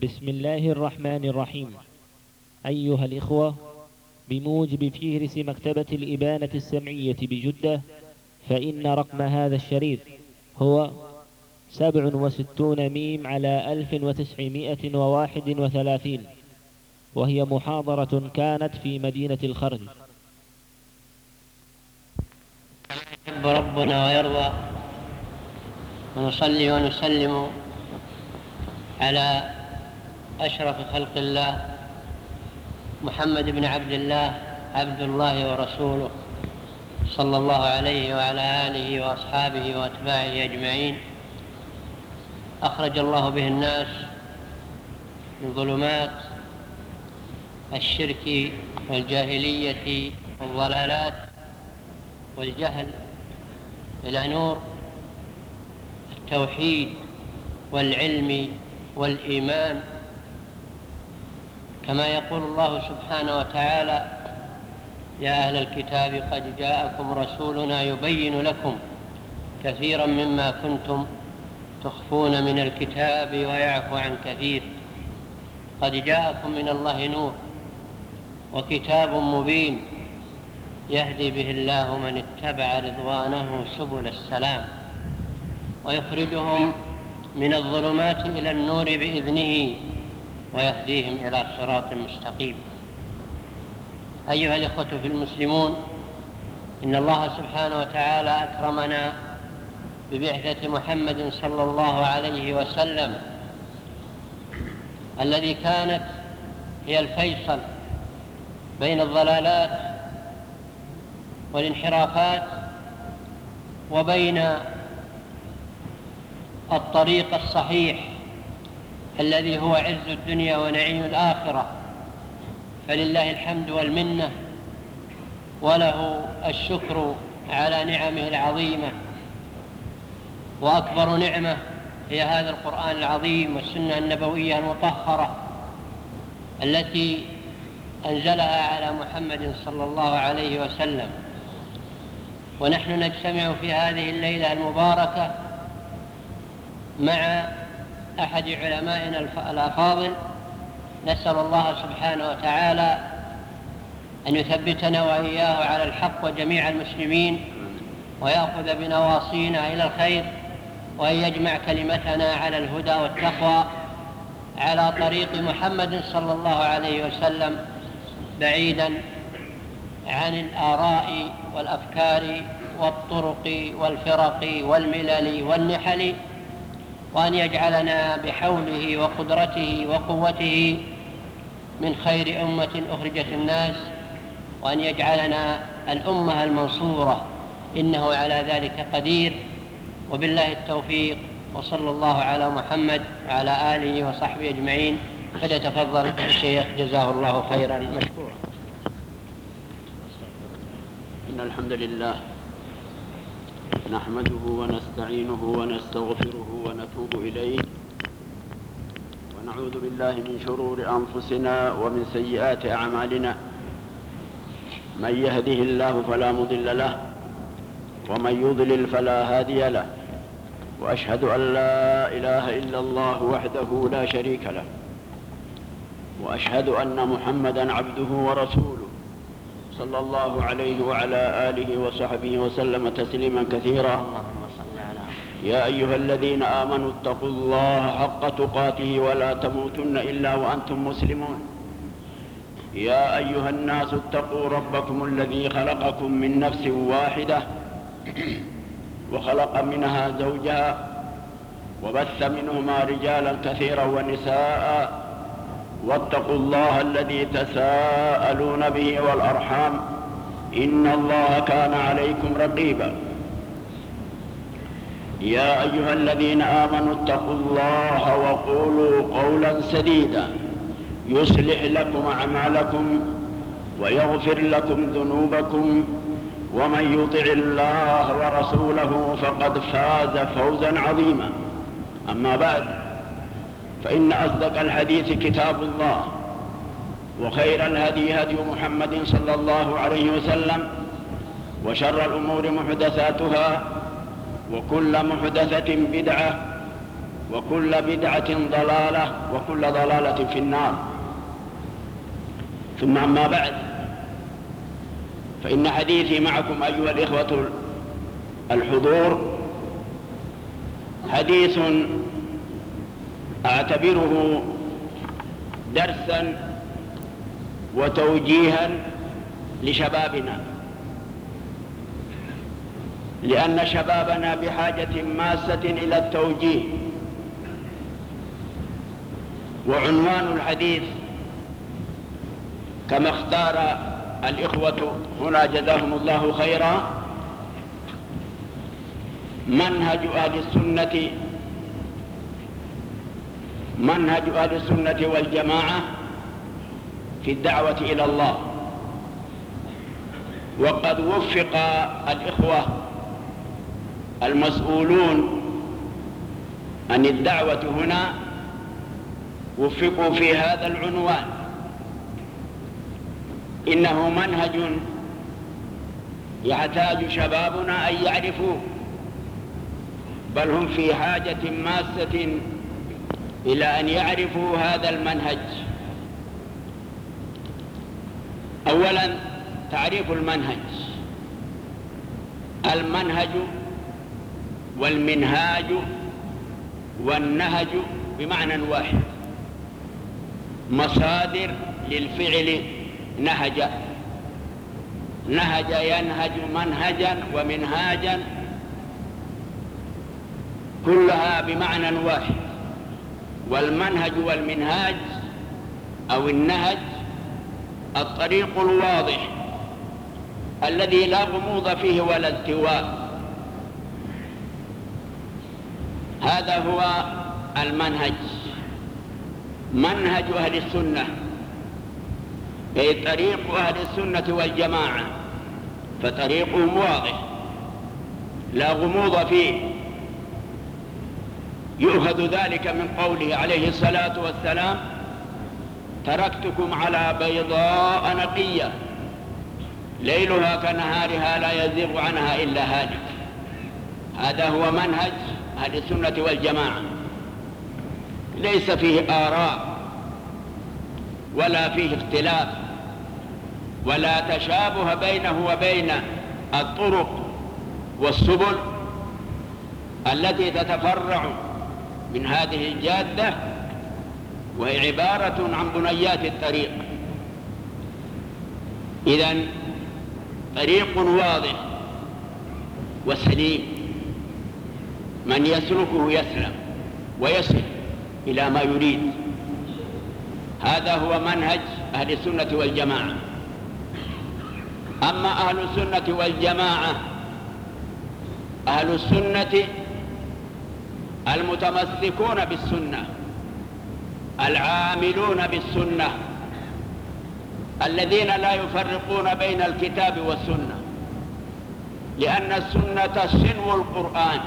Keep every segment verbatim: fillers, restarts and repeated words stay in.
بسم الله الرحمن الرحيم. أيها الإخوة، بموجب فهرس مكتبة الإبانة السمعية بجدة، فإن رقم هذا الشريط هو سبع وستون ميم على ألف وتسعمائة وواحد وثلاثين، وهي محاضرة كانت في مدينة الخرج. يحب ربنا ويرضى، ونصلي ونسلم على أشرف خلق الله محمد بن عبد الله عبد الله ورسوله، صلى الله عليه وعلى آله وأصحابه وأتباعه أجمعين. أخرج الله به الناس من ظلمات الشرك والجاهلية والضلالات والجهل إلى نور التوحيد والعلم والإيمان، كما يقول الله سبحانه وتعالى: يا أهل الكتاب قد جاءكم رسولنا يبين لكم كثيرا مما كنتم تخفون من الكتاب ويعفو عن كثير، قد جاءكم من الله نور وكتاب مبين يهدي به الله من اتبع رضوانه سبل السلام، ويخرجهم من الظلمات إلى النور بإذنه ويهديهم إلى صراط مستقيم. أيها الإخوة في المسلمون، إن الله سبحانه وتعالى أكرمنا ببعثة محمد صلى الله عليه وسلم، الذي كانت هي الفيصل بين الضلالات والانحرافات وبين الطريق الصحيح الذي هو عز الدنيا ونعيم الآخرة. فلله الحمد والمنة، وله الشكر على نعمه العظيمة، وأكبر نعمة هي هذا القرآن العظيم والسنة النبوية المطهرة التي أنزلها على محمد صلى الله عليه وسلم. ونحن نجتمع في هذه الليلة المباركة مع أحد علمائنا الأفاضل، نسأل الله سبحانه وتعالى أن يثبتنا وإياه على الحق وجميع المسلمين، ويأخذ بنواصينا إلى الخير، وأن يجمع كلمتنا على الهدى والتقوى على طريق محمد صلى الله عليه وسلم، بعيدا عن الآراء والأفكار والطرق والفرق والملل والنحل، وأن يجعلنا بحوله وقدرته وقوته من خير أمة أخرجت الناس، وأن يجعلنا الأمة المنصورة، إنه على ذلك قدير، وبالله التوفيق. وصلى الله على محمد وعلى آله وصحبه أجمعين. فليتفضل الشيخ جزاه الله خيرا مشكورا. إن الحمد لله نحمده ونستعينه ونستغفره ونتوب إليه، ونعوذ بالله من شرور أنفسنا ومن سيئات أعمالنا. من يهده الله فلا مضل له، ومن يضلل فلا هادي له، وأشهد أن لا إله إلا الله وحده لا شريك له، وأشهد أن محمدًا عبده ورسوله، صلى الله عليه وعلى آله وصحبه وسلم تسليما كثيرا. يا أيها الذين آمنوا اتقوا الله حق تقاته ولا تموتن إلا وأنتم مسلمون. يا أيها الناس اتقوا ربكم الذي خلقكم من نفس واحدة وخلق منها زوجها وبث منهما رجالا كثيرا ونساء، واتقوا الله الذي تساءلون به والأرحام، إن الله كان عليكم رقيبا. يا أيها الذين آمنوا اتقوا الله وقولوا قولا سديدا يصلح لكم أعمالكم ويغفر لكم ذنوبكم، ومن يطع الله ورسوله فقد فاز فوزا عظيما. أما بعد، فإن أصدق الحديث كتاب الله، وخير الهدي هدي محمد صلى الله عليه وسلم، وشر الأمور محدثاتها، وكل محدثة بدعة، وكل بدعة ضلالة وكل ضلالة في النار. ثم أما بعد، فإن حديثي معكم أيها الإخوة الحضور حديث أعتبره درسا وتوجيها لشبابنا، لأن شبابنا بحاجة ماسة إلى التوجيه. وعنوان الحديث كما اختار الإخوة هنا جزاهم الله خيرا: منهج أهل السنة منهج أهل السنة والجماعة في الدعوة إلى الله. وقد وفق الإخوة المسؤولون عن الدعوة هنا، وفقوا في هذا العنوان. إنه منهج يحتاج شبابنا أن يعرفوه، بل هم في حاجة ماسة إلى أن يعرفوا هذا المنهج. أولا، تعريف المنهج. المنهج والمنهاج والنهج بمعنى واحد، مصادر للفعل نهج. نهج ينهج منهجا ومنهاجا، كلها بمعنى واحد. والمنهج والمنهاج أو النهج الطريق الواضح الذي لا غموض فيه ولا التواء، هذا هو المنهج. منهج أهل السنة أي طريق أهل السنة والجماعة، فطريقهم واضح لا غموض فيه. يؤخذ ذلك من قوله عليه الصلاة والسلام: تركتكم على بيضاء نقية ليلها كنهارها لا يزيغ عنها إلا هالك. هذا هو منهج أهل السنة والجماعة، ليس فيه آراء ولا فيه اختلاف ولا تشابه بينه وبين الطرق والسبل التي تتفرع من هذه الجادة، وهي عبارة عن بنيات الطريق. إذن طريق واضح وسليم، من يسلكه يسلم ويصل إلى ما يريد. هذا هو منهج أهل السنة والجماعة. أما أهل السنة والجماعة، أهل السنة المتمسكون بالسنة، العاملون بالسنة، الذين لا يفرقون بين الكتاب والسنة، لأن السنة سنو القرآن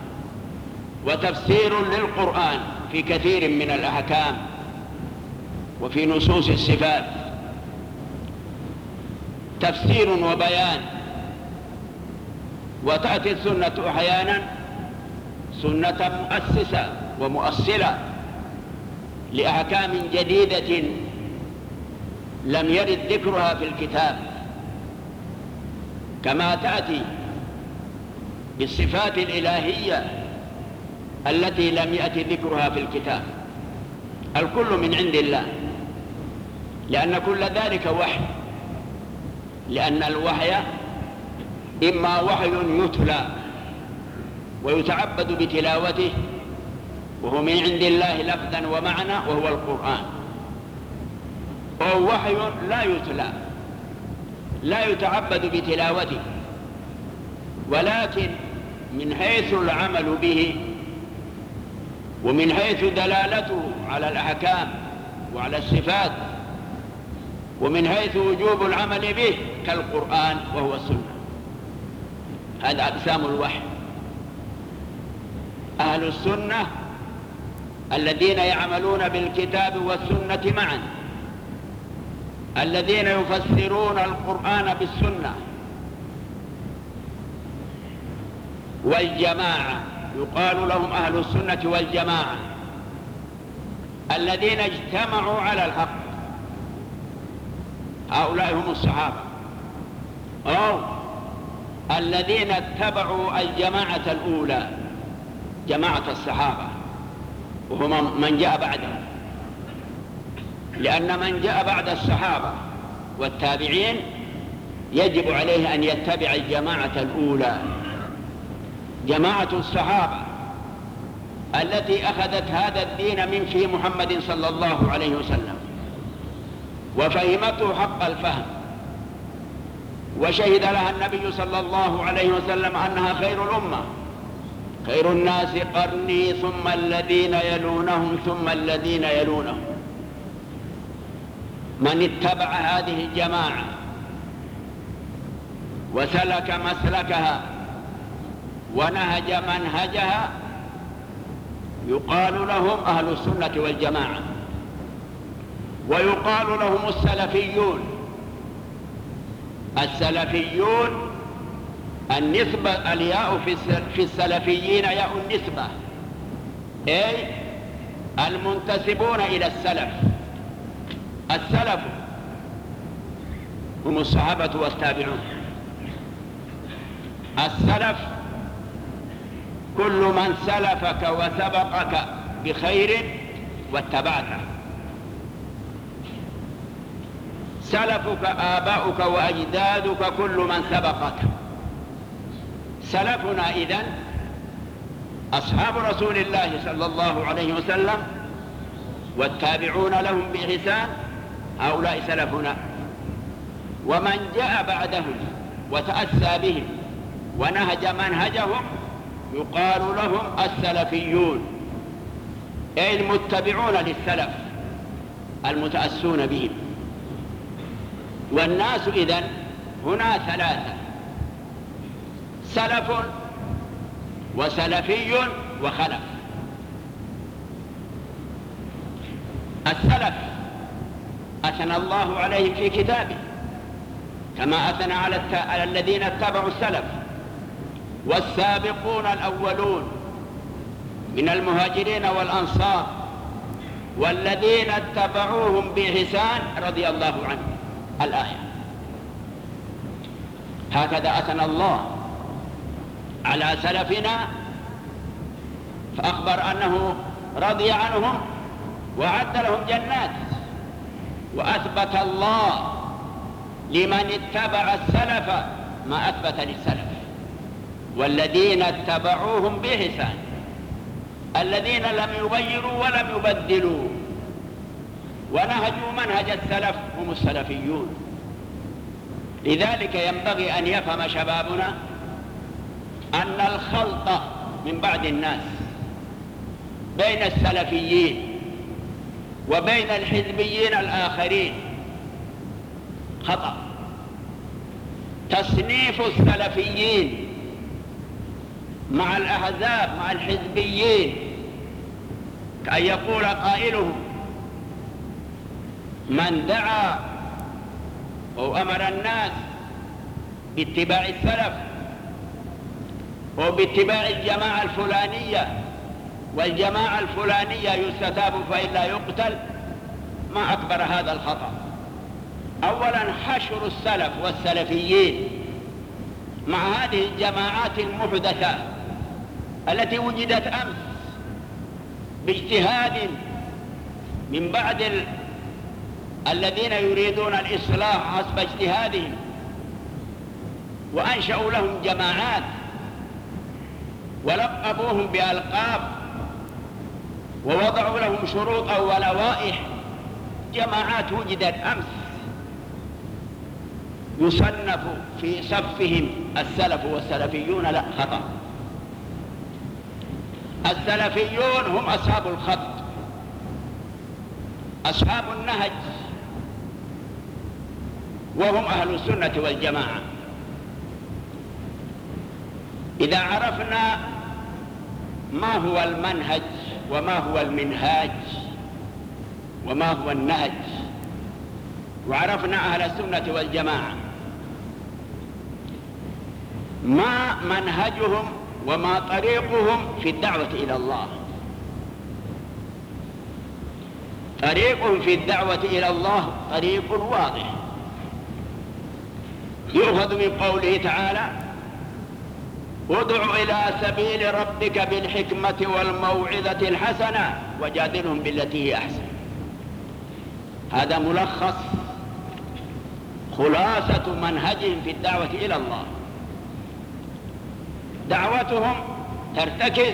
وتفسير للقرآن في كثير من الأحكام وفي نصوص الصفات، تفسير وبيان. وتأتي السنة أحيانا سنة مؤسسة ومؤصلة لأحكام جديدة لم يرد ذكرها في الكتاب، كما تأتي بالصفات الإلهية التي لم يأتي ذكرها في الكتاب. الكل من عند الله، لأن كل ذلك وحي، لأن الوحي إما وحي يتلى ويتعبد بتلاوته وهو من عند الله لفظا ومعنى وهو القرآن، وهو وحي لا يتلى لا يتعبد بتلاوته، ولكن من حيث العمل به ومن حيث دلالته على الأحكام وعلى الصفات ومن حيث وجوب العمل به كالقرآن وهو السنة. هذا أقسام الوحي. أهل السنة الذين يعملون بالكتاب والسنة معا، الذين يفسرون القرآن بالسنة. والجماعة يقال لهم أهل السنة والجماعة الذين اجتمعوا على الحق، هؤلاء هم الصحابة، أو الذين اتبعوا الجماعة الأولى جماعة الصحابة وهم من جاء بعدهم، لأن من جاء بعد الصحابة والتابعين يجب عليه أن يتبع الجماعة الأولى جماعة الصحابة التي أخذت هذا الدين من في محمد صلى الله عليه وسلم وفهمته حق الفهم، وشهد لها النبي صلى الله عليه وسلم أنها خير الأمة، خير الناس قرني ثم الذين يلونهم ثم الذين يلونهم. من اتبع هذه الجماعة وسلك مسلكها ونهج منهجها يقال لهم أهل السنة والجماعة، ويقال لهم السلفيون. السلفيون النسبة، الياء في السلفيين ياء النسبة، أي المنتسبون إلى السلف. السلف هم الصحابة والتابعون. السلف كل من سلفك وسبقك بخير واتبعته. سلفك آباؤك وأجدادك كل من سبقك. سلفنا إذن أصحاب رسول الله صلى الله عليه وسلم والتابعون لهم بإحسان، هؤلاء سلفنا. ومن جاء بعدهم وتأسى بهم ونهج منهجهم يقال لهم السلفيون، أي المتبعون للسلف المتأسون بهم. والناس إذن هنا ثلاثة: سلف وسلفي وخلف. السلف أثنى الله عليه في كتابه كما أثنى على الذين اتبعوا السلف: والسابقون الأولون من المهاجرين والأنصار والذين اتبعوهم بإحسان رضي الله عنهم. الآية. هكذا أثنى الله على سلفنا فأخبر أنه رضي عنهم وأعد لهم جنات، وأثبت الله لمن اتبع السلف ما أثبت للسلف: والذين اتبعوهم بإحسان، الذين لم يغيروا ولم يبدلوا ونهجوا منهج السلف هم السلفيون. لذلك ينبغي أن يفهم شبابنا أن الخلط من بعض الناس بين السلفيين وبين الحزبيين الآخرين خطأ. تصنيف السلفيين مع الأحزاب مع الحزبيين كأن يقول قائلهم: من دعا أو أمر الناس باتباع السلف وباتباع الجماعة الفلانية والجماعة الفلانية يستتاب فإلا يقتل، ما أكبر هذا الخطأ. أولا حشر السلف والسلفيين مع هذه الجماعات المحدثة التي وجدت أمس باجتهاد من بعض ال... الذين يريدون الإصلاح حسب اجتهادهم، وأنشأوا لهم جماعات ولقبوهم بألقاب ووضعوا لهم شروطا ولوائح. جماعات وجدت أمس يصنف في صفهم السلف والسلفيون، لا، خطأ. السلفيون هم أصحاب الخط، أصحاب النهج، وهم أهل السنة والجماعة. إذا عرفنا ما هو المنهج وما هو المنهاج وما هو النهج، وعرفنا أهل السنة والجماعة ما منهجهم وما طريقهم في الدعوة إلى الله. طريقهم في الدعوة إلى الله طريق واضح، يؤخذ من قوله تعالى: ادع إلى سبيل ربك بالحكمة والموعظة الحسنة وجادلهم بالتي هي أحسن. هذا ملخص خلاصة منهجهم في الدعوة إلى الله. دعوتهم ترتكز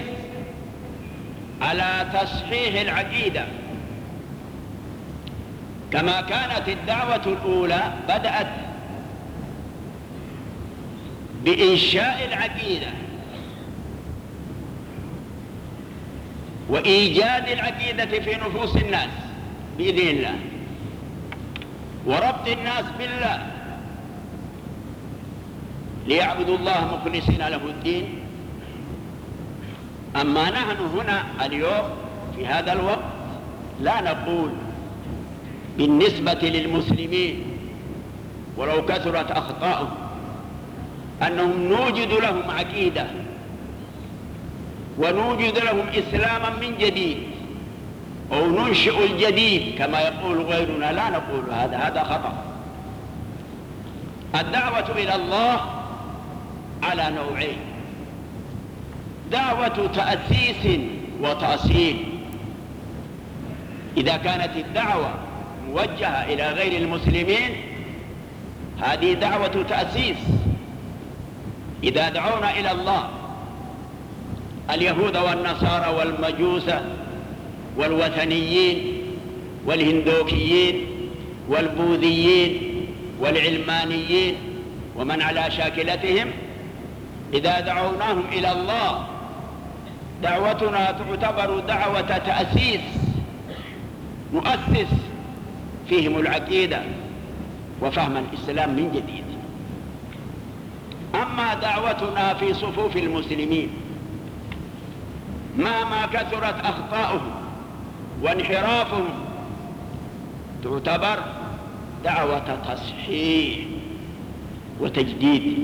على تصحيح العقيدة، كما كانت الدعوة الأولى بدأت بإنشاء العقيدة وإيجاد العقيدة في نفوس الناس بإذن الله، وربط الناس بالله ليعبدوا الله مخلصين له الدين. أما نحن هنا اليوم في هذا الوقت لا نقول بالنسبة للمسلمين ولو كثرت أخطاؤهم أنهم نوجد لهم عقيدة ونوجد لهم إسلاما من جديد أو ننشئ الجديد كما يقول غيرنا. لا نقول هذا، هذا خطأ. الدعوة إلى الله على نوعين: دعوة تأسيس وتأصيل. إذا كانت الدعوة موجهة إلى غير المسلمين هذه دعوة تأسيس. إذا دعونا إلى الله اليهود والنصارى والمجوس والوثنيين والهندوكيين والبوذيين والعلمانيين ومن على شاكلتهم، إذا دعوناهم إلى الله دعوتنا تعتبر دعوة تأسيس، نؤسس فيهم العقيدة وفهم الإسلام من جديد. أما دعوتنا في صفوف المسلمين مهما كثرت أخطاؤهم وانحرافهم تعتبر دعوة تصحيح وتجديد.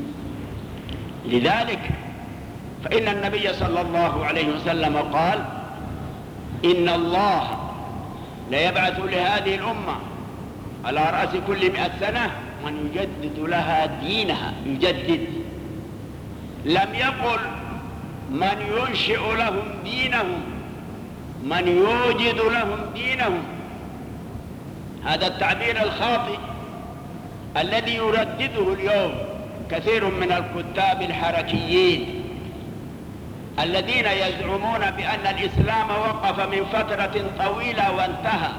لذلك فإن النبي صلى الله عليه وسلم قال: إن الله ليبعث لهذه الأمة على رأس كل مئة سنة من يجدد لها دينها. يجدد، لم يقل من ينشئ لهم دينهم، من يوجد لهم دينهم. هذا التعبير الخاطئ الذي يردده اليوم كثير من الكتاب الحركيين الذين يزعمون بأن الإسلام وقف من فترة طويلة وانتهى،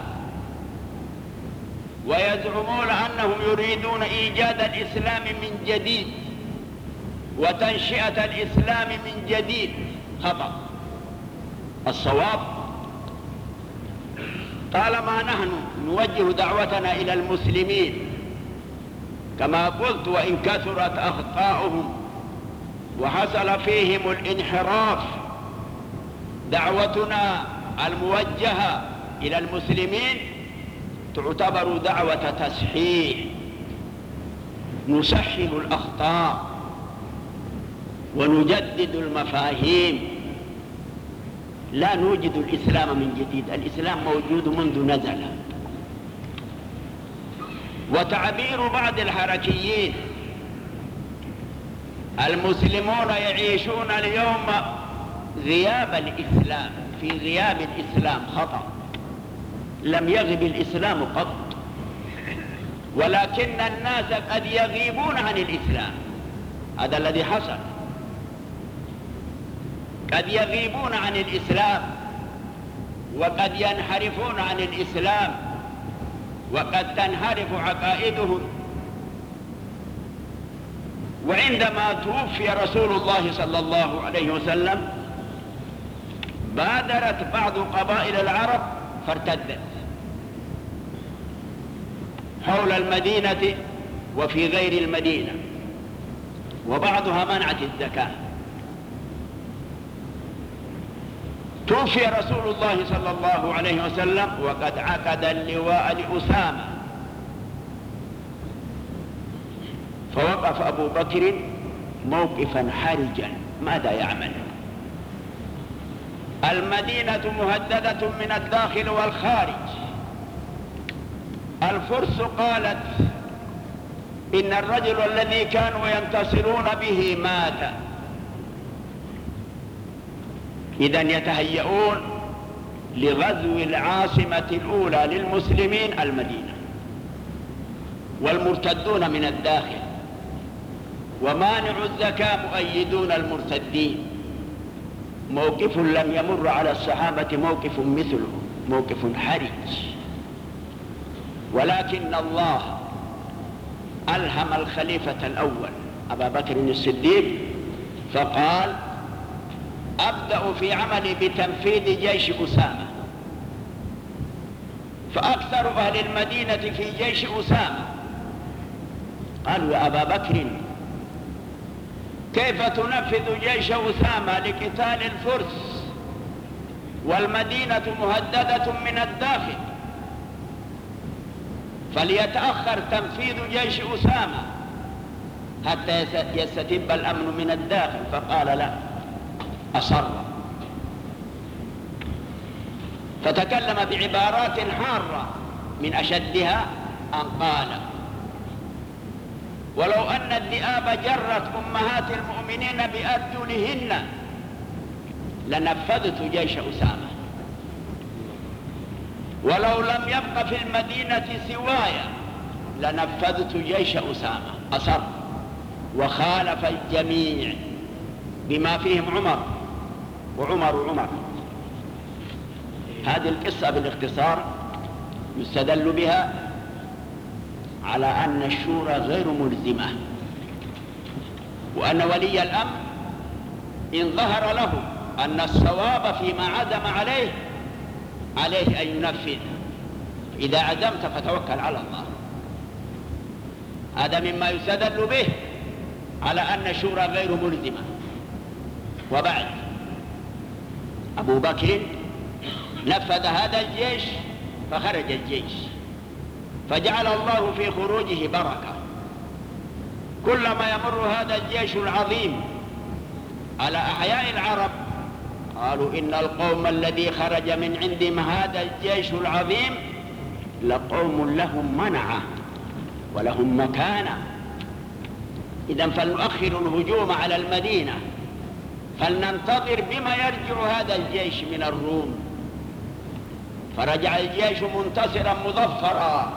ويزعمون أنهم يريدون إيجاد الإسلام من جديد وتنشئة الإسلام من جديد. خطأ. الصواب طالما نحن نوجه دعوتنا إلى المسلمين كما قلت وإن كثرت أخطاؤهم وحصل فيهم الانحراف، دعوتنا الموجهة إلى المسلمين تعتبر دعوة تصحيح، نصحح الأخطاء ونجدد المفاهيم، لا نوجد الإسلام من جديد. الإسلام موجود منذ نزل. وتعبير بعض الحركيين: المسلمون يعيشون اليوم غياب الإسلام، في غياب الإسلام، خطأ. لم يغب الإسلام قط، ولكن الناس قد يغيبون عن الإسلام. هذا الذي حصل، قد يغيبون عن الإسلام وقد ينحرفون عن الإسلام وقد تنحرف عقائدهم. وعندما توفي رسول الله صلى الله عليه وسلم بادرت بعض قبائل العرب فارتدت حول المدينة وفي غير المدينة، وبعضها منعت الزكاة. توفي رسول الله صلى الله عليه وسلم وقد عقد اللواء لأسامة، فوقف أبو بكر موقفا حرجا ماذا يعمل؟ المدينة مهددة من الداخل والخارج. الفرس قالت إن الرجل الذي كانوا ينتصرون به مات، إذن يتهيئون لغزو العاصمة الأولى للمسلمين المدينة، والمرتدون من الداخل، ومانع الزكاة مؤيدون المرتدين. موقف لم يمر على الصحابة موقف مثله، موقف حرج. ولكن الله ألهم الخليفة الأول أبا بكر الصديق فقال: أبدأ في عملي بتنفيذ جيش أسامة. فأكثر أهل المدينة في جيش أسامة قالوا: يا أبا بكر، كيف تنفذ جيش أسامة لقتال الفرس والمدينة مهددة من الداخل؟ فليتأخر تنفيذ جيش أسامة حتى يستتب الأمن من الداخل. فقال: لا، أصر. فتكلم بعبارات حارة، من أشدها أن قال: ولو أن الذئاب جرت أمهات المؤمنين بأرجلهن لنفذت جيش أسامة، ولو لم يبق في المدينة سواي لنفذت جيش أسامة. أصر وخالف الجميع بما فيهم عمر، وعمر عمر. هذه القصة بالاختصار يستدل بها على أن الشورى غير ملزمة، وأن ولي الأمر إن ظهر له أن الصواب فيما عزم عليه عليه أن ينفذ. إذا عزمت فتوكل على الله. هذا مما يستدل به على أن الشورى غير ملزمة. وبعد، أبو بكر نفذ هذا الجيش فخرج الجيش، فجعل الله في خروجه بركة. كلما يمر هذا الجيش العظيم على أحياء العرب قالوا: إن القوم الذي خرج من عندهم هذا الجيش العظيم لقوم لهم منعة ولهم مكانة. إذن فلنؤخر الهجوم على المدينة، فلننتظر بما يرجع هذا الجيش من الروم. فرجع الجيش منتصرا مظفرا،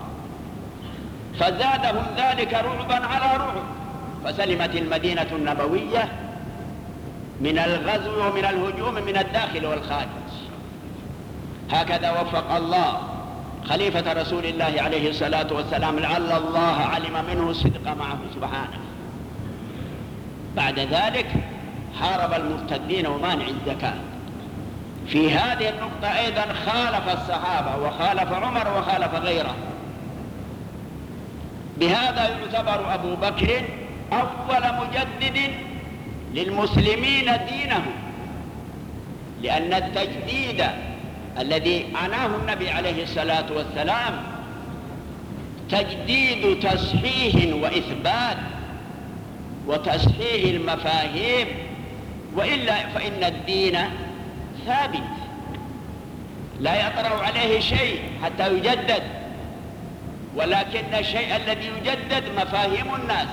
فزادهم ذلك رعبا على رعب، فسلمت المدينة النبوية من الغزو ومن الهجوم من الداخل والخارج. هكذا وفق الله خليفة رسول الله عليه الصلاة والسلام، لعل الله علم منه الصدق معه سبحانه. بعد ذلك حارب المرتدين ومانع الزكاة. في هذه النقطة أيضا خالف الصحابة وخالف عمر وخالف غيره. بهذا يعتبر أبو بكر أول مجدد للمسلمين دينهم، لأن التجديد الذي عناه النبي عليه الصلاة والسلام تجديد تصحيح وإثبات وتصحيح المفاهيم، وإلا فإن الدين ثابت لا يطرأ عليه شيء حتى يجدد، ولكن الشيء الذي يجدد مفاهيم الناس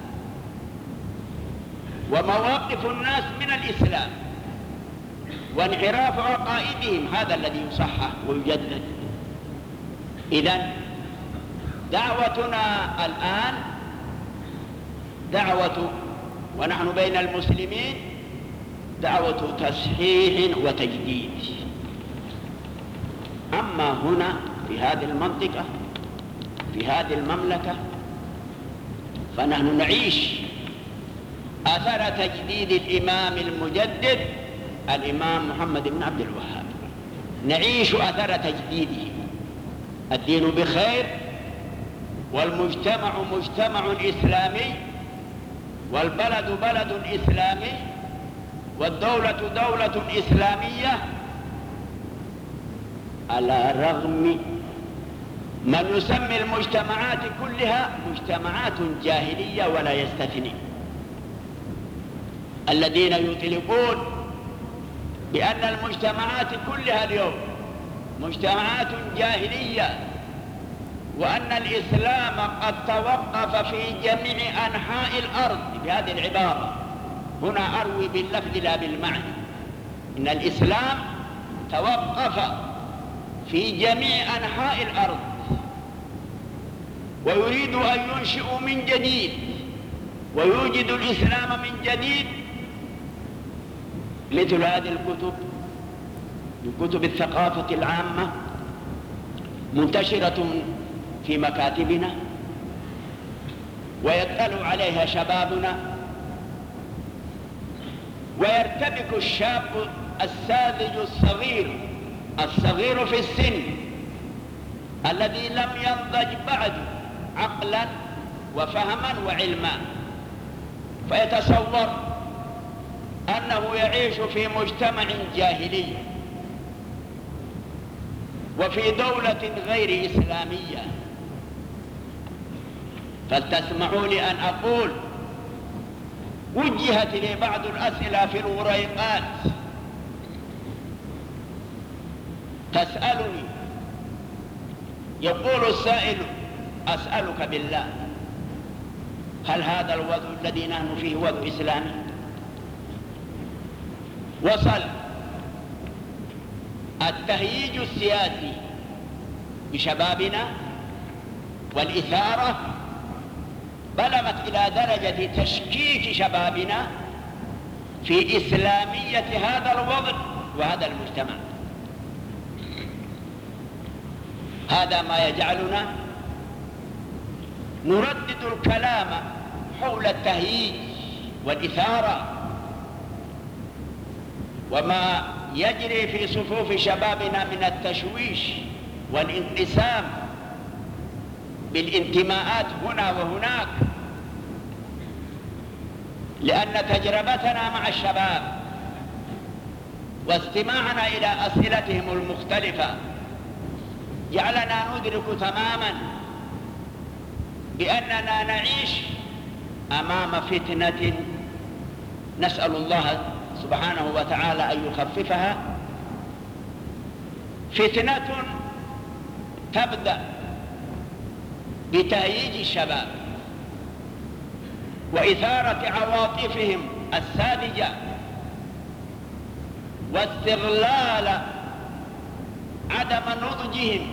ومواقف الناس من الإسلام وانحراف عقائدهم، هذا الذي يصحح ويجدد. إذن دعوتنا الآن دعوة، ونحن بين المسلمين، دعوة تصحيح وتجديد. أما هنا في هذه المنطقة في هذه المملكة فنحن نعيش أثر تجديد الإمام المجدد الإمام محمد بن عبد الوهاب، نعيش أثر تجديده. الدين بخير، والمجتمع مجتمع إسلامي، والبلد بلد إسلامي، والدولة دولة إسلامية، على الرغم من يسمي المجتمعات كلها مجتمعات جاهلية ولا يستثني. الذين يطلقون بأن المجتمعات كلها اليوم مجتمعات جاهلية، وأن الإسلام قد توقف في جميع أنحاء الأرض بهذه العبارة. هنا أروي باللفظ لا بالمعنى، إن الإسلام توقف في جميع أنحاء الأرض ويريد أن ينشئ من جديد ويوجد الإسلام من جديد. مثل هذه الكتب من كتب الثقافة العامة منتشرة في مكاتبنا ويطلع عليها شبابنا، ويرتبك الشاب الساذج الصغير الصغير في السن الذي لم ينضج بعد عقلا وفهما وعلما، فيتصور أنه يعيش في مجتمع جاهلي وفي دولة غير إسلامية. فلتسمحوا لي أن أقول وجهت لي بعض الأسئلة في الوريقات تسألني، يقول السائل: أسألك بالله، هل هذا الوضع الذي نحن فيه وضع إسلامي؟ وصل التهييج السياسي بشبابنا والإثارة بلغت إلى درجة تشكيك شبابنا في إسلامية هذا الوضع وهذا المجتمع. هذا ما يجعلنا نردد الكلام حول التهييج والإثارة وما يجري في صفوف شبابنا من التشويش والانقسام بالانتماءات هنا وهناك، لأن تجربتنا مع الشباب واستماعنا إلى أسئلتهم المختلفة جعلنا ندرك تماما بأننا نعيش أمام فتنة نسأل الله سبحانه وتعالى أن يخففها، فتنة تبدأ بتهييج الشباب وإثارة عواطفهم الساذجة واستغلال عدم نضجهم،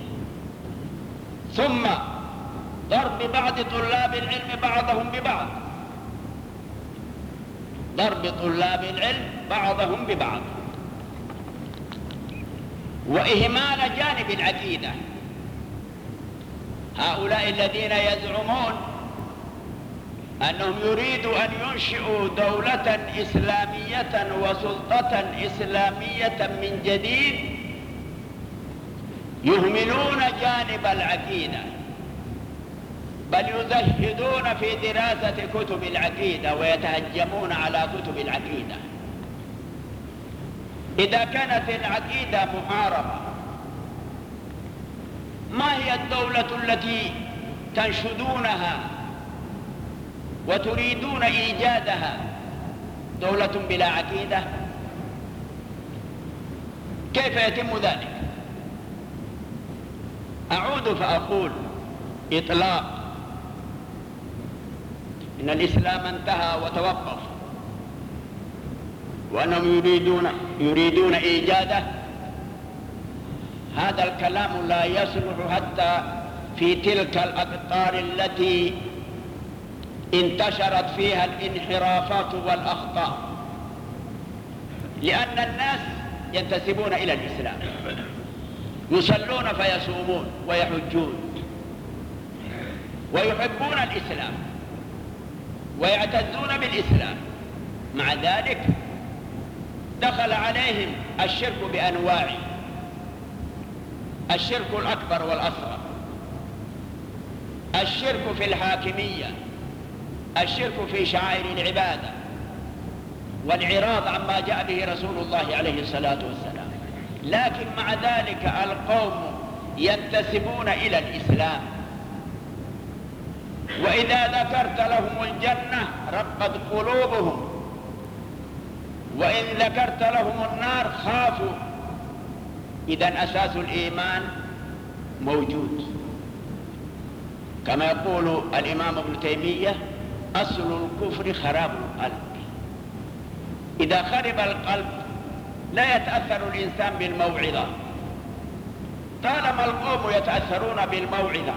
ثم ضرب بعض طلاب العلم بعضهم ببعض ضرب طلاب العلم بعضهم ببعض وإهمال جانب العقيدة. هؤلاء الذين يزعمون أنهم يريدوا أن ينشئوا دولة إسلامية وسلطة إسلامية من جديد يهملون جانب العقيدة، بل يزهدون في دراسة كتب العقيدة ويتهجمون على كتب العقيدة. إذا كانت العقيدة محاربة، ما هي الدولة التي تنشدونها وتريدون إيجادها؟ دولة بلا عقيدة؟ كيف يتم ذلك؟ أعود فأقول: إطلاق إن الإسلام انتهى وتوقف وأنهم يريدون يريدون إيجاده، هذا الكلام لا يصلح حتى في تلك الأقطار التي انتشرت فيها الانحرافات والأخطاء، لأن الناس ينتسبون إلى الإسلام، يصلون فيصومون ويحجون ويحبون الإسلام ويعتزون بالإسلام، مع ذلك دخل عليهم الشرك بأنواعه: الشرك الأكبر والأصغر، الشرك في الحاكمية، الشرك في شعائر العبادة، والإعراض عما جاء به رسول الله عليه الصلاة والسلام. لكن مع ذلك القوم ينتسبون إلى الإسلام، وإذا ذكرت لهم الجنة رقت قلوبهم وإن ذكرت لهم النار خافوا. إذن أساس الإيمان موجود، كما يقول الإمام ابن تيمية: أصل الكفر خراب القلب. إذا خرب القلب لا يتأثر الإنسان بالموعظة، طالما القوم يتأثرون بالموعظة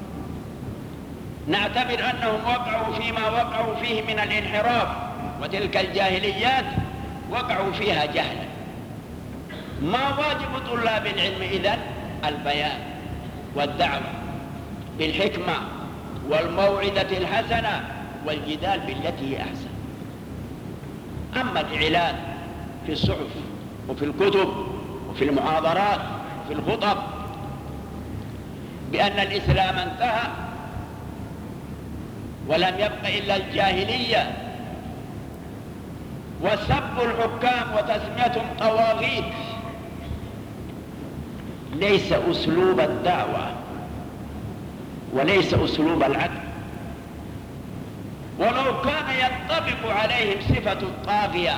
نعتبر أنهم وقعوا فيما وقعوا فيه من الانحراف، وتلك الجاهليات وقعوا فيها جهلا. ما واجب طلاب العلم إذن؟ البيان والدعوة بالحكمة والموعظة الحسنة والجدال بالتي هي أحسن. أما الإعلان في الصحف وفي الكتب وفي المحاضرات وفي الخطب بأن الإسلام انتهى ولم يبق إلا الجاهلية، وسب الحكام وتسميتهم طواغيت، ليس أسلوب الدعوة وليس أسلوب العدل. ولو كان ينطبق عليهم صفة الطاغية،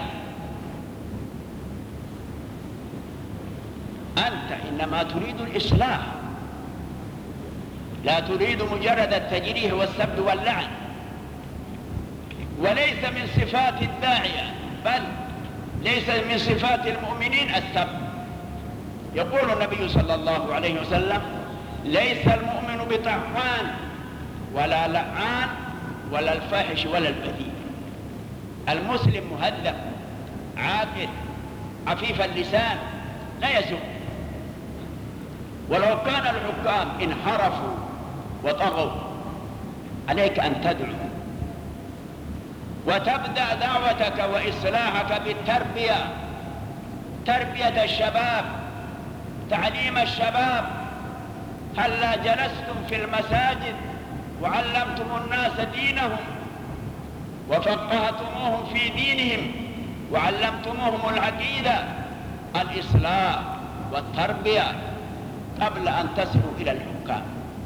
أنت إنما تريد الإصلاح، لا تريد مجرد التجريح والسب واللعن، وليس من صفات الداعية، بل ليس من صفات المؤمنين السب. يقول النبي صلى الله عليه وسلم: ليس المؤمن بطعان ولا لعان ولا الفاحش ولا البذيء. المسلم مهذب عاقل عفيف اللسان لا يسب. ولو كان الحكام انحرفوا وطغوا عليك أن تدعو وتبدأ دعوتك وإصلاحك بالتربية، تربية الشباب، تعليم الشباب. هلا جلستم في المساجد وعلمتم الناس دينهم وفقهتموهم في دينهم وعلمتموهم العقيدة، الإصلاح والتربية قبل أن تصلوا إلى الحكام.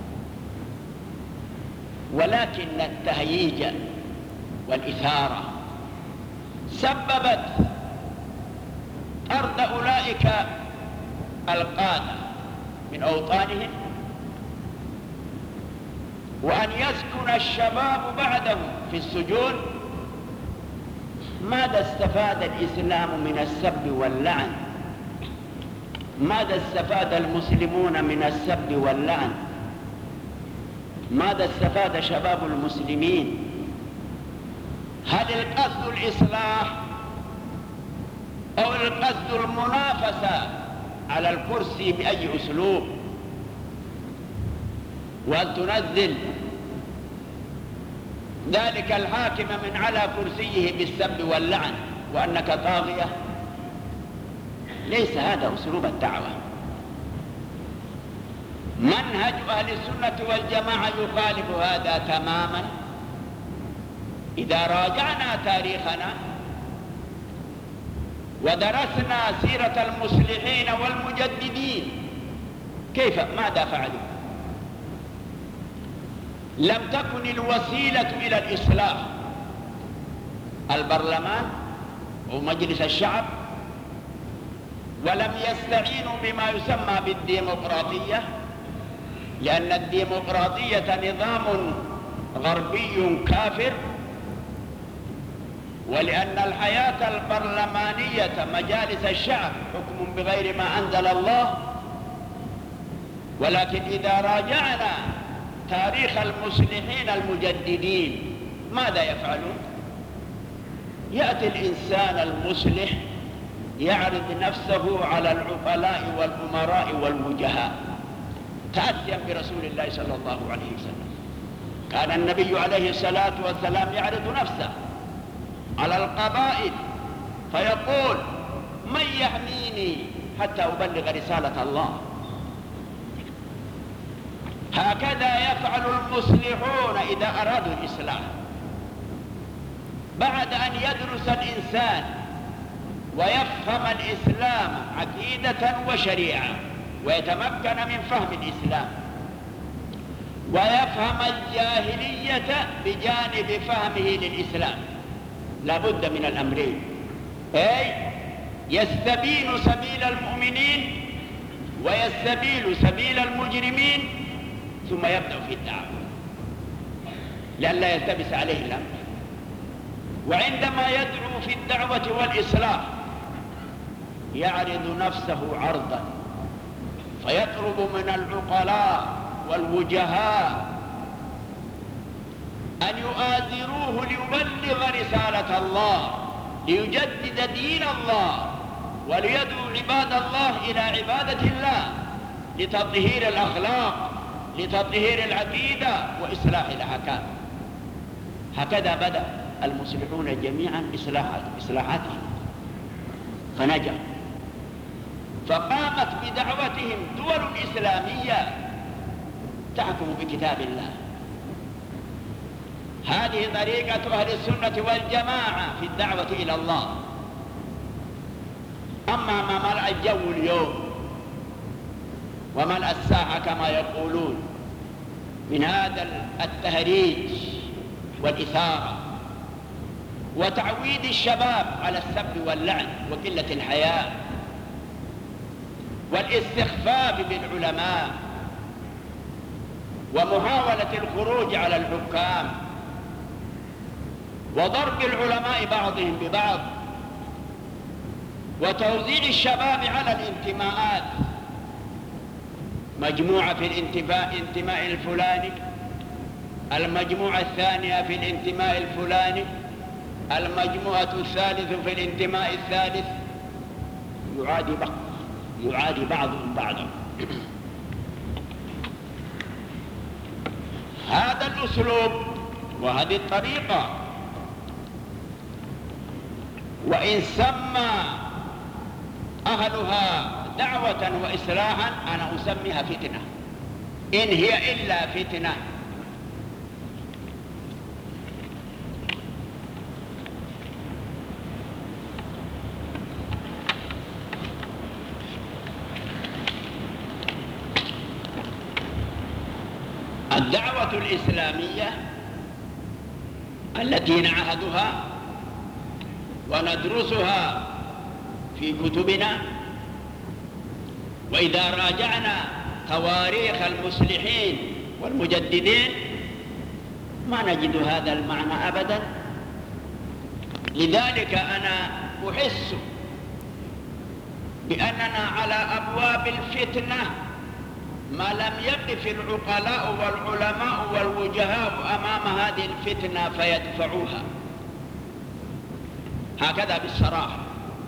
ولكن التهييج والإثارة سببت طرد أولئك القادة من أوطانهم، وأن يسكن الشباب بعدهم في السجون. ماذا استفاد الإسلام من السب واللعن؟ ماذا استفاد المسلمون من السب واللعن؟ ماذا استفاد شباب المسلمين؟ هل القصد الإصلاح أو القصد المنافسة على الكرسي بأي أسلوب، وأن تنزل ذلك الحاكم من على كرسيه بالسب واللعن وأنك طاغية؟ ليس هذا أسلوب الدعوة. منهج أهل السنة والجماعة يخالف هذا تماما. إذا راجعنا تاريخنا ودرسنا سيرة المصلحين والمجددين كيف ماذا فعلوا؟ لم تكن الوسيلة إلى الإصلاح البرلمان ومجلس الشعب، ولم يستعينوا بما يسمى بالديمقراطية، لأن الديمقراطية نظام غربي كافر، ولأن الحياة البرلمانية مجالس الشعب حكم بغير ما أنزل الله. ولكن إذا راجعنا تاريخ المصلحين المجددين ماذا يفعلون؟ يأتي الإنسان المصلح يعرض نفسه على العقلاء والأمراء والوجهاء تأسيا برسول الله صلى الله عليه وسلم. كان النبي عليه الصلاة والسلام يعرض نفسه على القبائل فيقول: من يحميني حتى أبلغ رسالة الله. هكذا يفعل المصلحون إذا أرادوا الإصلاح. بعد أن يدرس الإنسان ويفهم الإسلام عقيدة وشريعة ويتمكن من فهم الإسلام، ويفهم الجاهلية بجانب فهمه للإسلام، لا بد من الأمرين: أي يستبين سبيل المؤمنين ويستبين سبيل المجرمين ثم يبدأ في الدعوة لئلا يلتبس عليه الأمر. وعندما يدعو في الدعوة والإصلاح يعرض نفسه عرضا فيطلب من العقلاء والوجهاء أن يؤازروه ليبلغ رسالة الله، ليجدد دين الله، وليدعو عباد الله إلى عبادة الله لتطهير الأخلاق، لتطهير العقيدة وإصلاح الأحكام. هكذا بدأ المصلحون جميعا إصلاحاتهم فنجا، فقامت بدعوتهم دول إسلامية تحكم بكتاب الله. هذه طريقة أهل السنة والجماعة في الدعوة إلى الله. أما ما ملأ الجو اليوم وملأ الساحة كما يقولون من هذا التهريج والإثارة وتعويد الشباب على السب واللعن وقلة الحياء والاستخفاف بالعلماء ومحاولة الخروج على الحكام وضرب العلماء بعضهم ببعض وتوزيع الشباب على الانتماءات، مجموعة في الانتماء انتماء الفلاني، المجموعة الثانية في الانتماء الفلاني، المجموعة الثالثة في الانتماء الثالث، يعادي بعض يعادي بعضهم بعضا. هذا الأسلوب وهذه الطريقة وإن سمى أهلها دعوة وإصلاحا أنا أسميها فتنة، إن هي إلا فتنة. الدعوة الإسلامية التي نعهدها وندرسها في كتبنا، وإذا راجعنا تواريخ المصلحين والمجددين ما نجد هذا المعنى أبدا. لذلك أنا أحس بأننا على أبواب الفتنة ما لم يقف العقلاء والعلماء والوجهاء أمام هذه الفتنة فيدفعوها هكذا بالصراحة،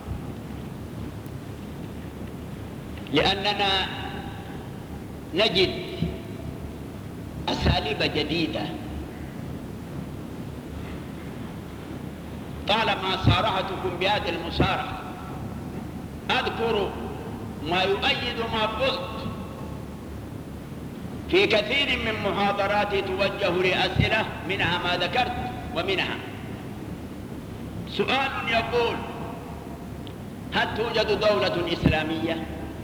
لأننا نجد أساليب جديدة. طالما صارحتكم بهذه المصارحة أذكر ما يؤيد ما قلت في كثير من محاضراتي توجه لي أسئلة، منها ما ذكرت ومنها سؤال يقول: هل توجد دولة إسلامية؟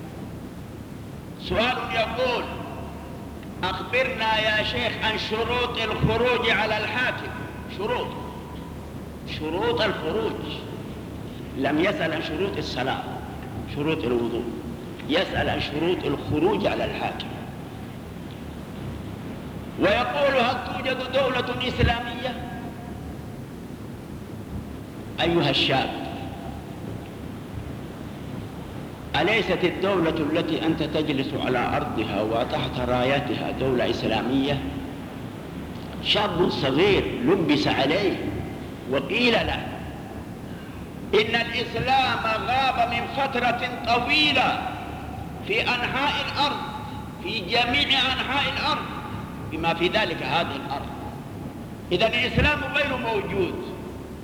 سؤال يقول: أخبرنا يا شيخ عن شروط الخروج على الحاكم. شروط شروط الخروج، لم يسأل عن شروط الصلاة، شروط الوضوء، يسأل عن شروط الخروج على الحاكم. ويقول: هل توجد دولة إسلامية؟ أيها الشاب، أليست الدولة التي أنت تجلس على أرضها وتحت رايتها دولة إسلامية؟ شاب صغير لبس عليه وقيل له إن الإسلام غاب من فترة طويلة في أنحاء الأرض، في جميع أنحاء الأرض، بما في ذلك هذه الأرض. إذن الإسلام غير موجود.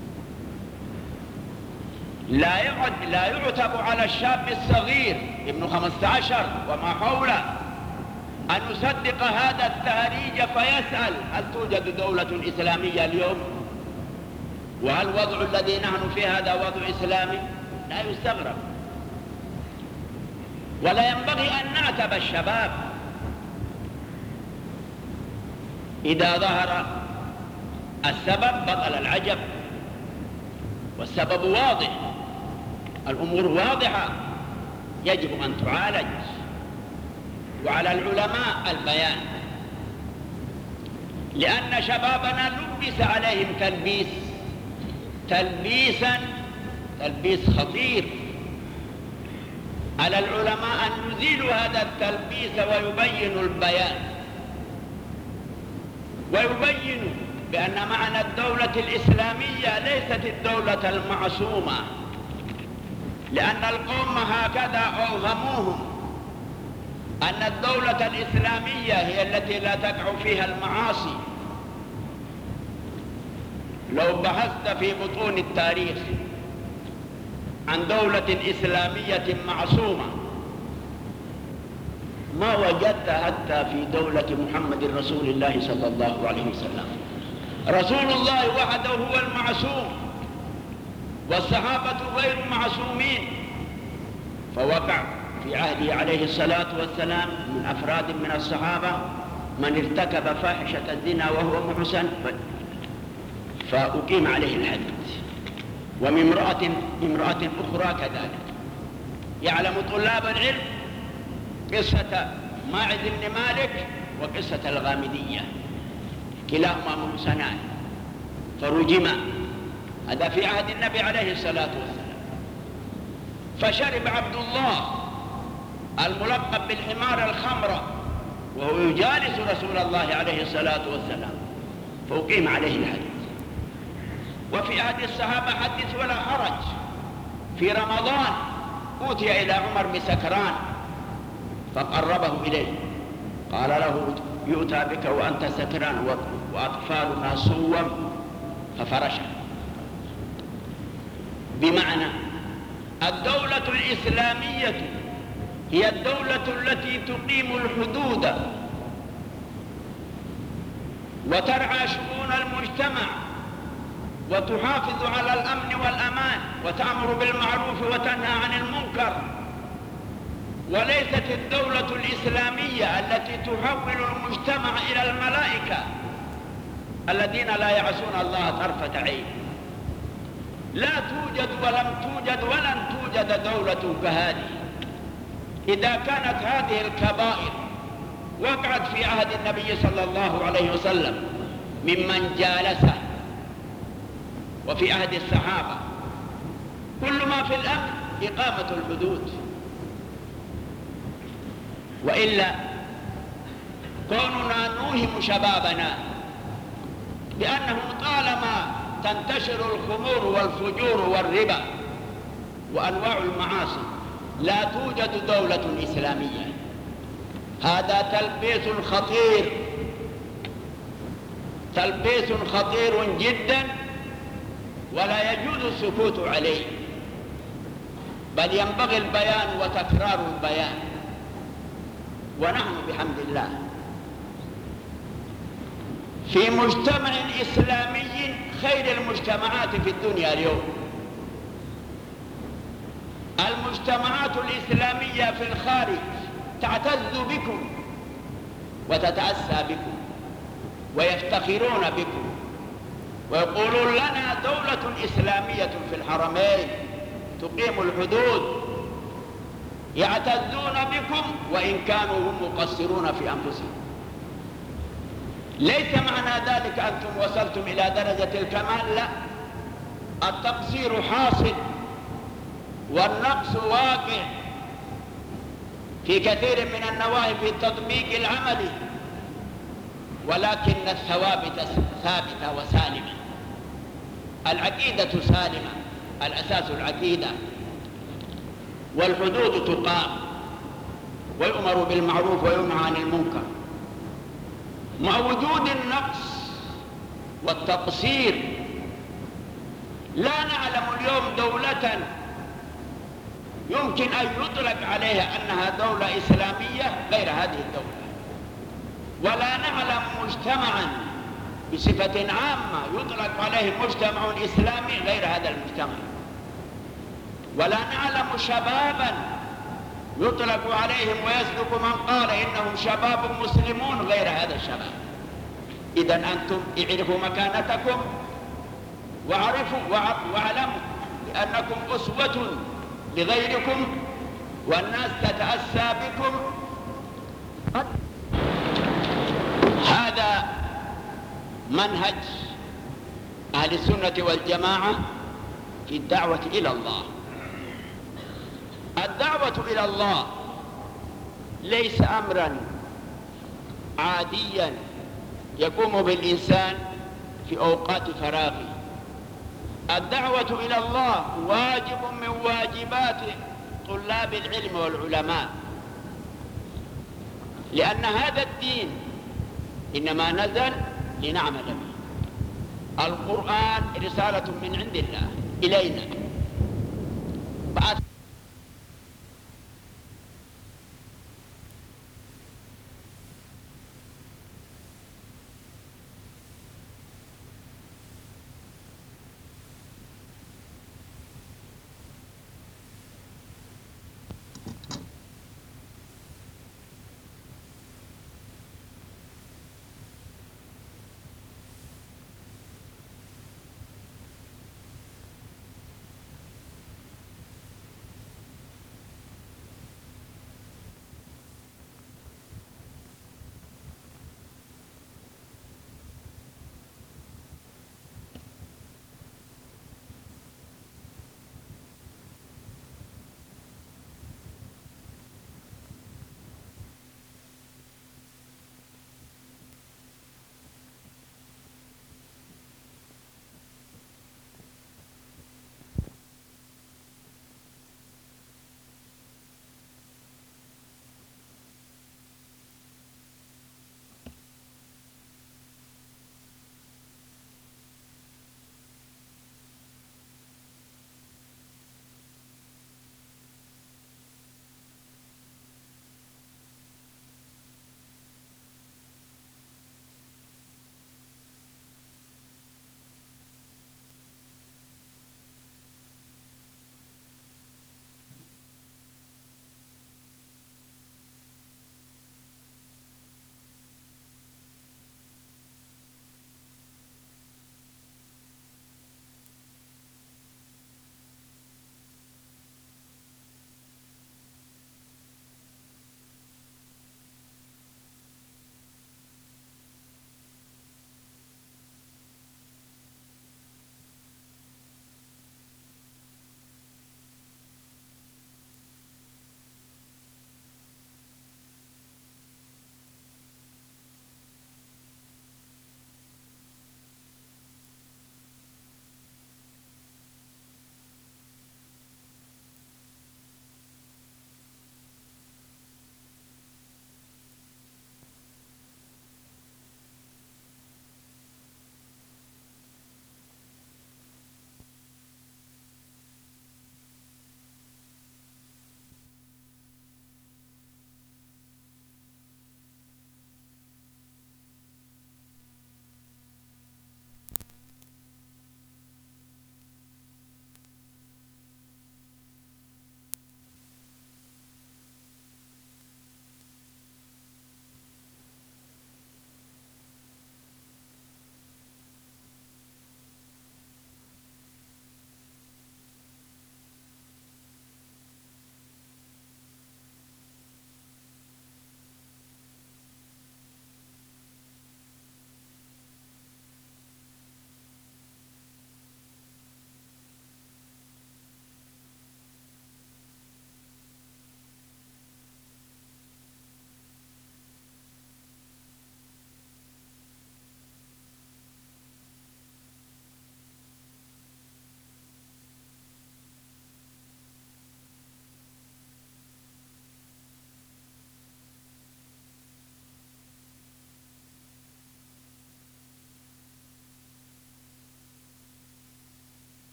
لا يعد لا يعتب على الشاب الصغير ابن خمسة عشر وما حوله أن يصدق هذا التهريج فيسأل: هل توجد دولة إسلامية اليوم؟ وهل وضع الذي نحن فيه هذا وضع إسلامي؟ لا يستغرب. ولا ينبغي أن نعتب الشباب إذا ظهر السبب بطل العجب، والسبب واضح. الأمور واضحة يجب أن تعالج، وعلى العلماء البيان، لأن شبابنا لبس عليهم تلبيس تلبيسا تلبيس خطير. على العلماء أن يزيلوا هذا التلبيس ويبينوا البيان، ويبينوا بأن معنى الدولة الإسلامية ليست الدولة المعصومة، لأن القوم هكذا أوهموهم أن الدولة الإسلامية هي التي لا تقع فيها المعاصي. لو بحثت في بطون التاريخ عن دولة إسلامية معصومة ما وجدت حتى في دولة محمد رسول الله صلى الله عليه وسلم. رسول الله وحده هو المعصوم، والصحابة غير معصومين، فوقع في عهده عليه الصلاة والسلام من أفراد من الصحابة من ارتكب فاحشة الزنا وهو محسن فأقيم عليه الحد، ومن امرأة امرأة أخرى كذلك. يعلم طلاب العلم قصة ماعز بن مالك وقصة الغامدية، كلاهما محسنان فرجما، هذا في عهد النبي عليه الصلاة والسلام. فشرب عبد الله الملقب بالحمار الخمر وهو يجالس رسول الله عليه الصلاة والسلام فأقيم عليه الحد. وفي عهد الصحابة حدث ولا حرج، في رمضان أوتي إلى عمر بسكران فقربه إليه قال له يؤتى بك وأنت سكران وأطفالنا صوم ففرشه. بمعنى الدولة الإسلامية هي الدولة التي تقيم الحدود وترعى شؤون المجتمع وتحافظ على الأمن والأمان وتأمر بالمعروف وتنهى عن المنكر، وليست الدولة الإسلامية التي تحول المجتمع إلى الملائكة الذين لا يعصون الله طرفة عين. لا توجد ولم توجد ولن توجد دولة كهذه إذا كانت هذه الكبائر وقعت في عهد النبي صلى الله عليه وسلم ممن جالسه، وفي عهد الصحابة. كل ما في الأمر إقامة الحدود، وإلا كوننا نوهم شبابنا بأنه طالما تنتشر الخمور والفجور والربا وأنواع المعاصي لا توجد دولة إسلامية، هذا تلبيس خطير تلبيس خطير جدا، ولا يجوز السكوت عليه، بل ينبغي البيان وتكرار البيان. ونحن بحمد الله في مجتمع إسلامي خير المجتمعات في الدنيا اليوم. المجتمعات الإسلامية في الخارج تعتز بكم وتتأسى بكم ويفتخرون بكم ويقولون لنا دولة إسلامية في الحرمين تقيم الحدود، يعتزون بكم وإن كانوا هم مقصرون في أنفسهم. ليس معنى ذلك أنتم وصلتم إلى درجة الكمال، لا، التقصير حاصل والنقص واقع في كثير من النواحي في التطبيق العملي، ولكن الثوابت ثابتة وسالمة، العقيدة سالمة، الأساس العقيدة، والحدود تقام ويؤمر بالمعروف وينهى عن المنكر. مع وجود النقص والتقصير لا نعلم اليوم دولة يمكن أن يطلق عليها أنها دولة إسلامية غير هذه الدولة، ولا نعلم مجتمعا بصفة عامة يطلق عليه مجتمع إسلامي غير هذا المجتمع، ولا نعلم شبابا يطلق عليهم ويصدق من قال إنهم شباب مسلمون غير هذا الشباب. إذن أنتم اعرفوا مكانتكم واعرفوا واعلموا بأنكم أسوة بغيركم والناس تتأسى بكم. هذا منهج أهل السنة والجماعة في الدعوة إلى الله. الدعوة إلى الله ليس أمرا عاديا يقوم بالإنسان في أوقات فراغه. الدعوة إلى الله واجب من واجبات طلاب العلم والعلماء، لأن هذا الدين إنما نزل لنعمل به. القرآن رسالة من عند الله إلينا.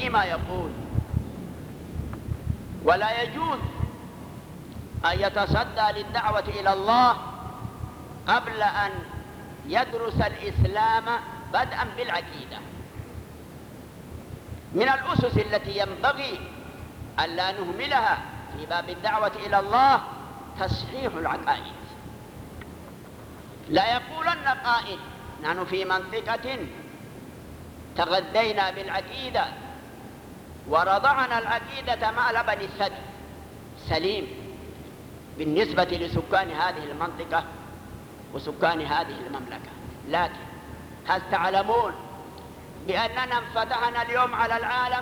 فيما يقول. ولا يجوز أن يتصدى للدعوة إلى الله قبل أن يدرس الإسلام بدءا بالعقيدة. من الأسس التي ينبغي أن لا نهملها في باب الدعوة إلى الله تصحيح العقائد. لا يقولن قائل: نحن في منطقة تغذينا بالعقيدة ورضعنا العقيدة مع لبن الثدي، سليم بالنسبة لسكان هذه المنطقة وسكان هذه المملكة، لكن هل تعلمون بأننا انفتحنا اليوم على العالم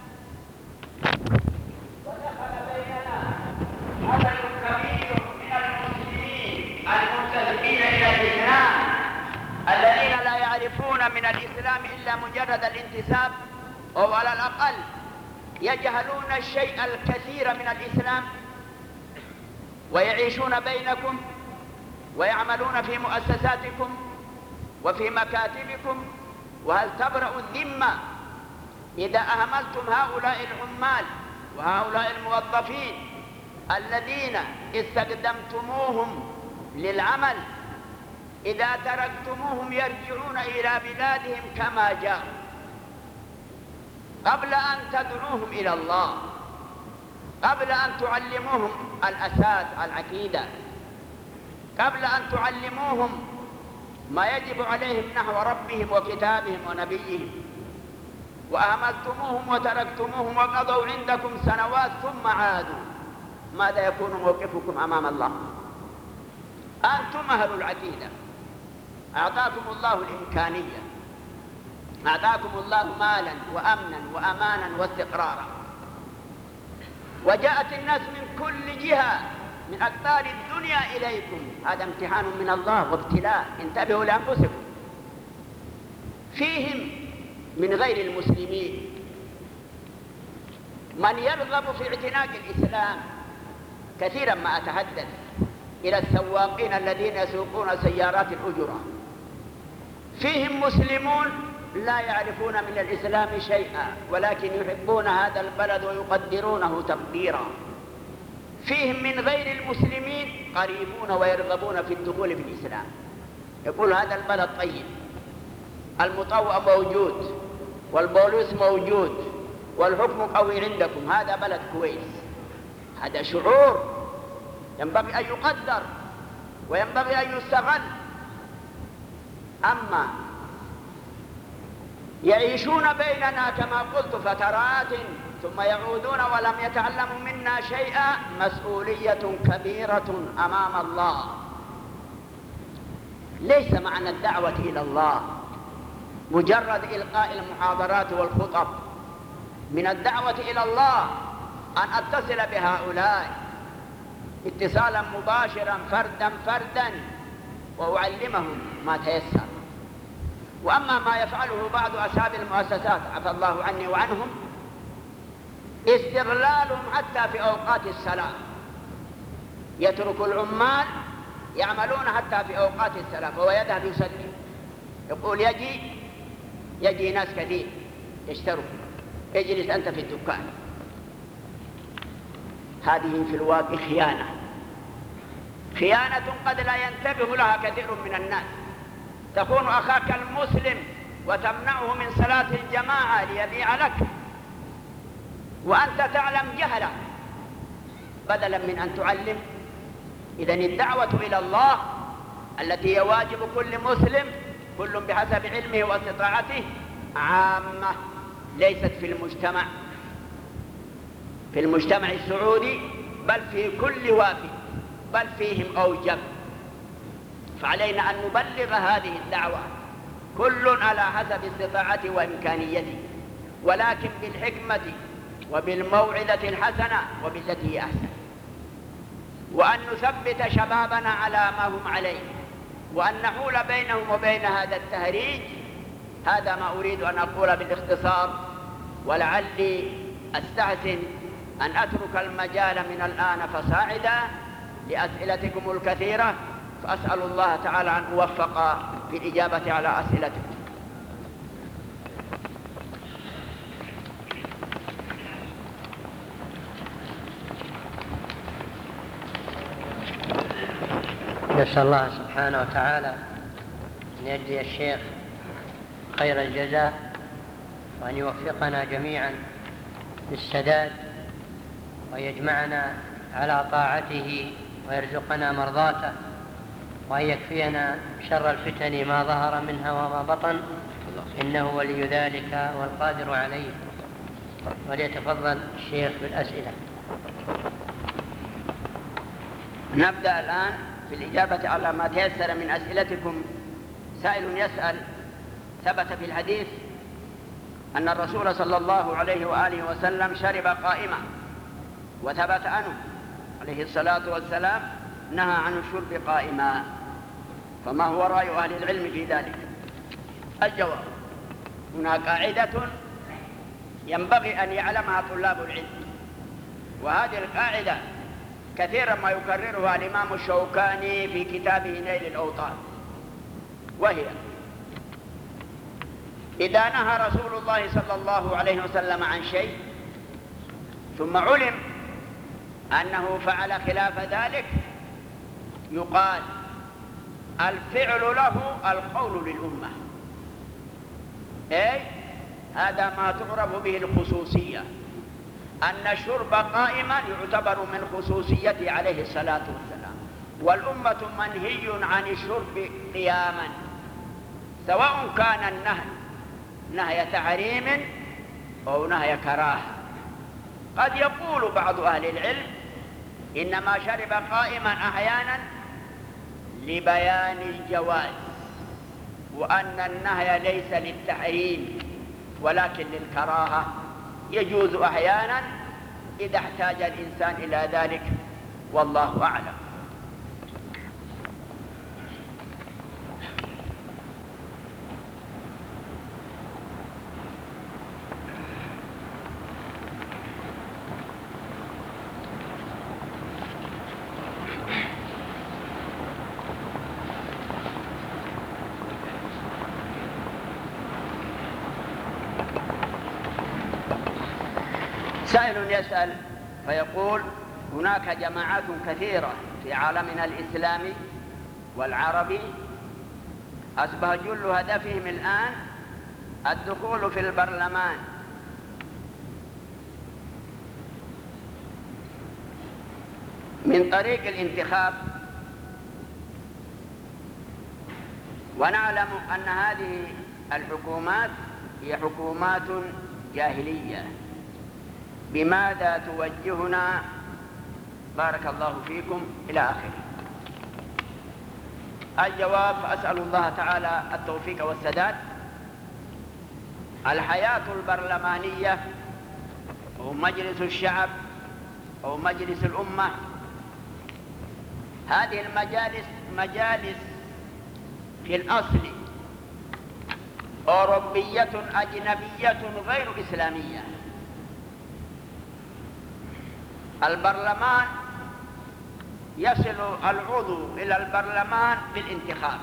ودخل بيننا عدد كبير من المسلمين المنتسبين إلى الإسلام الذين لا يعرفون من الإسلام إلا مجرد الانتساب، أو على الأقل يجهلون الشيء الكثير من الإسلام، ويعيشون بينكم ويعملون في مؤسساتكم وفي مكاتبكم. وهل تبرأ الذمة إذا أهملتم هؤلاء العمال وهؤلاء الموظفين الذين استخدمتموهم للعمل، إذا تركتموهم يرجعون إلى بلادهم كما جاءوا قبل أن تدعوهم إلى الله، قبل أن تعلموهم الأساس العقيدة، قبل أن تعلموهم ما يجب عليهم نحو ربهم وكتابهم ونبيهم، وأهملتموهم وتركتموهم وقضوا عندكم سنوات ثم عادوا، ماذا يكون موقفكم أمام الله؟ أنتم أهل العقيدة، أعطاكم الله الإمكانية، أعطاكم الله مالا وأمنا وأمانا واستقرارا، وجاءت الناس من كل جهة من أقطار الدنيا إليكم. هذا امتحان من الله وابتلاء، انتبهوا لأنفسكم. فيهم من غير المسلمين من يرغب في اعتناق الإسلام، كثيرا ما أتحدث إلى السواقين الذين يسوقون سيارات الأجرة، فيهم مسلمون لا يعرفون من الإسلام شيئا ولكن يحبون هذا البلد ويقدرونه تقديرا. فيهم من غير المسلمين قريبون ويرغبون في الدخول في الإسلام، يقول هذا البلد طيب، المطوع موجود والبوليس موجود والحكم قوي عندكم، هذا بلد كويس. هذا شعور ينبغي أن يقدر وينبغي أن يستغل. أما يعيشون بيننا كما قلت فترات ثم يعودون ولم يتعلموا منا شيئا، مسؤولية كبيرة أمام الله. ليس معنى الدعوة إلى الله مجرد إلقاء المحاضرات والخطب، من الدعوة إلى الله أن أتصل بهؤلاء اتصالا مباشرا فردا فردا وأعلمهم ما تيسر. وأما ما يفعله بعض أصحاب المؤسسات عفى الله عني وعنهم، استغلالهم حتى في أوقات الصلاة، يترك العمال يعملون حتى في أوقات الصلاة وهو يذهب يصلي، يقول يجي يجي ناس كثير يشتروا، اجلس أنت في الدكان. هذه في الواقع خيانة، خيانة قد لا ينتبه لها كثير من الناس. تكون أخاك المسلم وتمنعه من صلاة الجماعة ليبيع لك وأنت تعلم جهلا بدلا من أن تعلم. إذن الدعوة إلى الله التي هي واجب كل مسلم، كل بحسب علمه واستطاعته، عامة، ليست في المجتمع في المجتمع السعودي بل في كل وافد، بل فيهم أوجب. فعلينا أن نبلغ هذه الدعوة كل على حسب استطاعته وإمكانيته، ولكن بالحكمة وبالموعظة الحسنة وبالتي هي أحسن، وأن نثبت شبابنا على ما هم عليه، وأن نحول بينهم وبين هذا التهريج. هذا ما أريد أن أقول بالاختصار، ولعلي أستحسن أن أترك المجال من الآن فصاعدا لأسئلتكم الكثيرة، فأسأل الله تعالى أن أوفق في الإجابة على أسئلتكم. نسأل الله سبحانه وتعالى أن يجزي الشيخ خير الجزاء، وأن يوفقنا جميعا للسداد، ويجمعنا على طاعته، ويرزقنا مرضاته، وأن يكفينا شر الفتن ما ظهر منها وما بطن، إنه ولي ذلك والقادر عليه. وليتفضل الشيخ بالأسئلة. نبدأ الآن في الإجابة على ما تيسر من أسئلتكم. سائل يسأل: ثبت في الحديث أن الرسول صلى الله عليه وآله وسلم شرب قائما، وثبت عنه عليه الصلاة والسلام نهى عن الشرب قائما، فما هو رأي أهل العلم في ذلك؟ الجواب: هناك قاعدة ينبغي أن يعلمها طلاب العلم، وهذه القاعدة كثيرا ما يكررها الإمام الشوكاني في كتابه نيل الأوطار، وهي: إذا نهى رسول الله صلى الله عليه وسلم عن شيء ثم علم أنه فعل خلاف ذلك، يقال الفعل له القول للأمة. أي هذا ما تعرف به الخصوصية، أن الشرب قائما يعتبر من خصوصيته عليه الصلاة والسلام، والأمة منهي عن الشرب قياما، سواء كان النهي نهي تحريم أو نهي كراهة. قد يقول بعض أهل العلم إنما شرب قائما أحيانا لبيان الجواز، وأن النهي ليس للتحريم ولكن للكراهة، يجوز أحيانا إذا احتاج الإنسان إلى ذلك، والله أعلم. سائل يسأل فيقول: هناك جماعات كثيرة في عالمنا الإسلامي والعربي أصبح جل هدفهم الآن الدخول في البرلمان، من طريق الانتخاب، ونعلم أن هذه الحكومات هي حكومات جاهلية. بماذا توجهنا بارك الله فيكم إلى آخره؟ الجواب: أسأل الله تعالى التوفيق والسداد. الحياة البرلمانية أو مجلس الشعب أو مجلس الأمة، هذه المجالس مجالس في الأصل أوروبية أجنبية غير إسلامية. البرلمان يصل العضو إلى البرلمان بالانتخاب،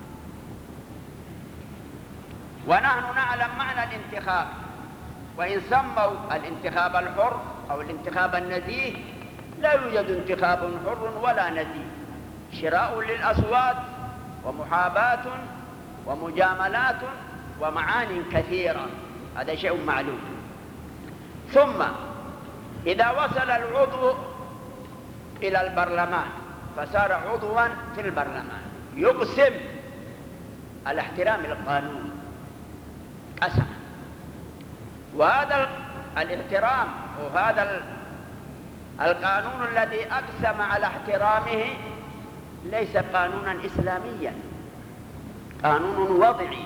ونحن نعلم معنى الانتخاب، وإن سموا الانتخاب الحر أو الانتخاب النزيه، لا يوجد انتخاب حر ولا نزيه، شراء للأصوات ومحاباة ومجاملات ومعان كثيرة، هذا شيء معلوم. ثم إذا وصل العضو إلى البرلمان فصار عضوا في البرلمان، يقسم على احترام القانون قسم، وهذا الاحترام وهذا القانون الذي أقسم على احترامه ليس قانونا إسلاميا، قانون وضعي.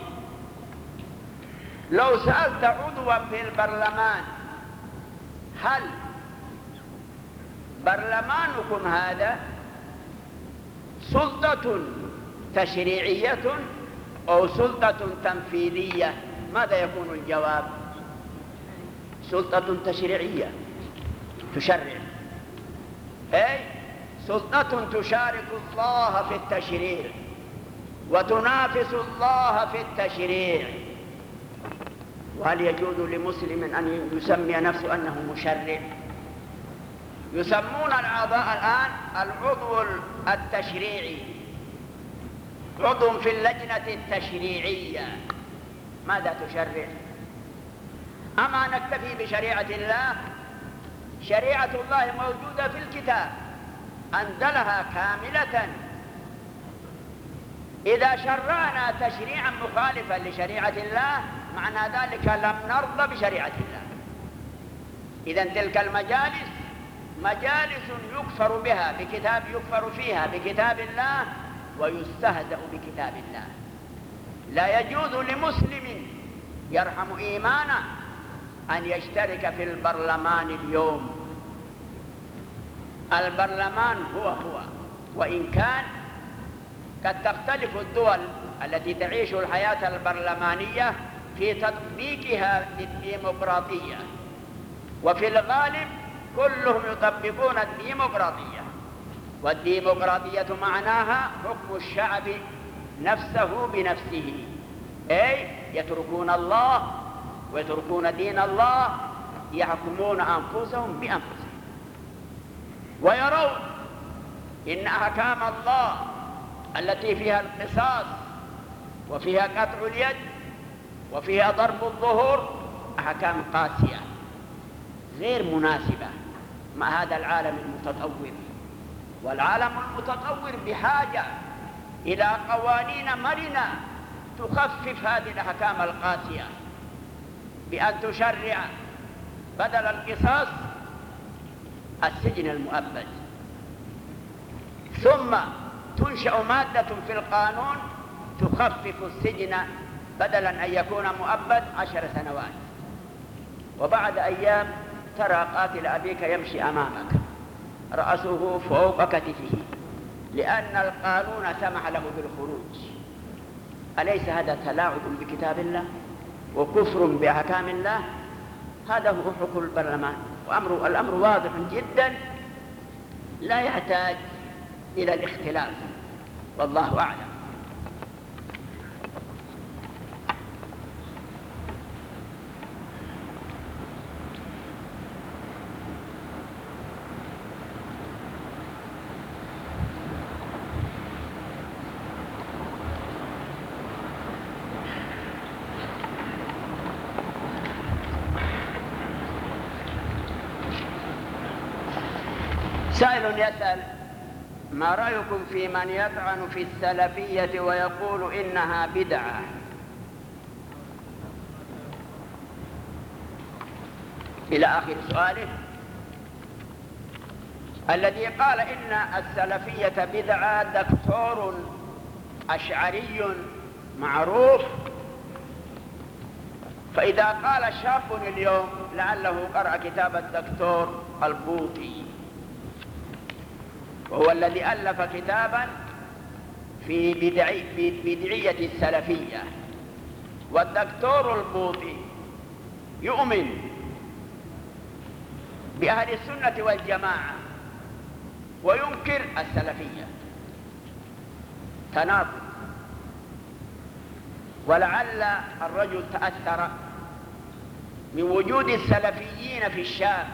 لو سألت عضوا في البرلمان: هل برلمانكم هذا سلطة تشريعية أو سلطة تنفيذية؟ ماذا يكون الجواب؟ سلطة تشريعية تشرع، أي سلطة تشارك الله في التشريع وتنافس الله في التشريع. وهل يجوز لمسلم أن يسمي نفسه أنه مشرع؟ يسمون الأعضاء الآن العضو التشريعي، عضو في اللجنة التشريعية، ماذا تشرع؟ أما نكتفي بشريعة الله؟ شريعة الله موجودة في الكتاب، أنزلها كاملة. إذا شرعنا تشريعا مخالفا لشريعة الله معنى ذلك لم نرضى بشريعة الله. إذن تلك المجالس مجالس يكفر بها بكتاب يكفر فيها بكتاب الله ويستهزأ بكتاب الله. لا يجوز لمسلم يرحم إيمانه أن يشترك في البرلمان اليوم. البرلمان هو هو، وإن كان قد تختلف الدول التي تعيش الحياة البرلمانية في تطبيقها للديمقراطية، وفي الغالب كلهم يطبقون الديمقراطية. والديمقراطية معناها حكم الشعب نفسه بنفسه، أي يتركون الله ويتركون دين الله، يحكمون أنفسهم بأنفسهم ويرون إن أحكام الله التي فيها القصاص وفيها قطع اليد وفيها ضرب الظهور أحكام قاسية غير مناسبة مع هذا العالم المتطور. والعالم المتطور بحاجة إلى قوانين مرنة تخفف هذه الأحكام القاسية، بأن تشرع بدل القصاص السجن المؤبد، ثم تنشأ مادة في القانون تخفف السجن بدلا أن يكون مؤبد عشر سنوات. وبعد أيام ترى قاتل أبيك يمشي أمامك رأسه فوق كتفه لأن القانون سمح له بالخروج. أليس هذا تلاعب بكتاب الله وكفر بأحكام الله؟ هذا هو حكم البرلمان، وأمر الأمر واضح جدا لا يحتاج إلى الاختلاف، والله أعلم. سائل يسأل: ما رأيكم في من يطعن في السلفية ويقول إنها بدعة؟ إلى آخر سؤاله. الذي قال إن السلفية بدعة دكتور أشعري معروف، فإذا قال شاب اليوم لعله قرأ كتاب الدكتور البوطي، وهو الذي ألف كتابا في بدعي في بدعية السلفية، والدكتور البوطي يؤمن بأهل السنة والجماعة وينكر السلفية، تناقض. ولعل الرجل تأثر من وجود السلفيين في الشام،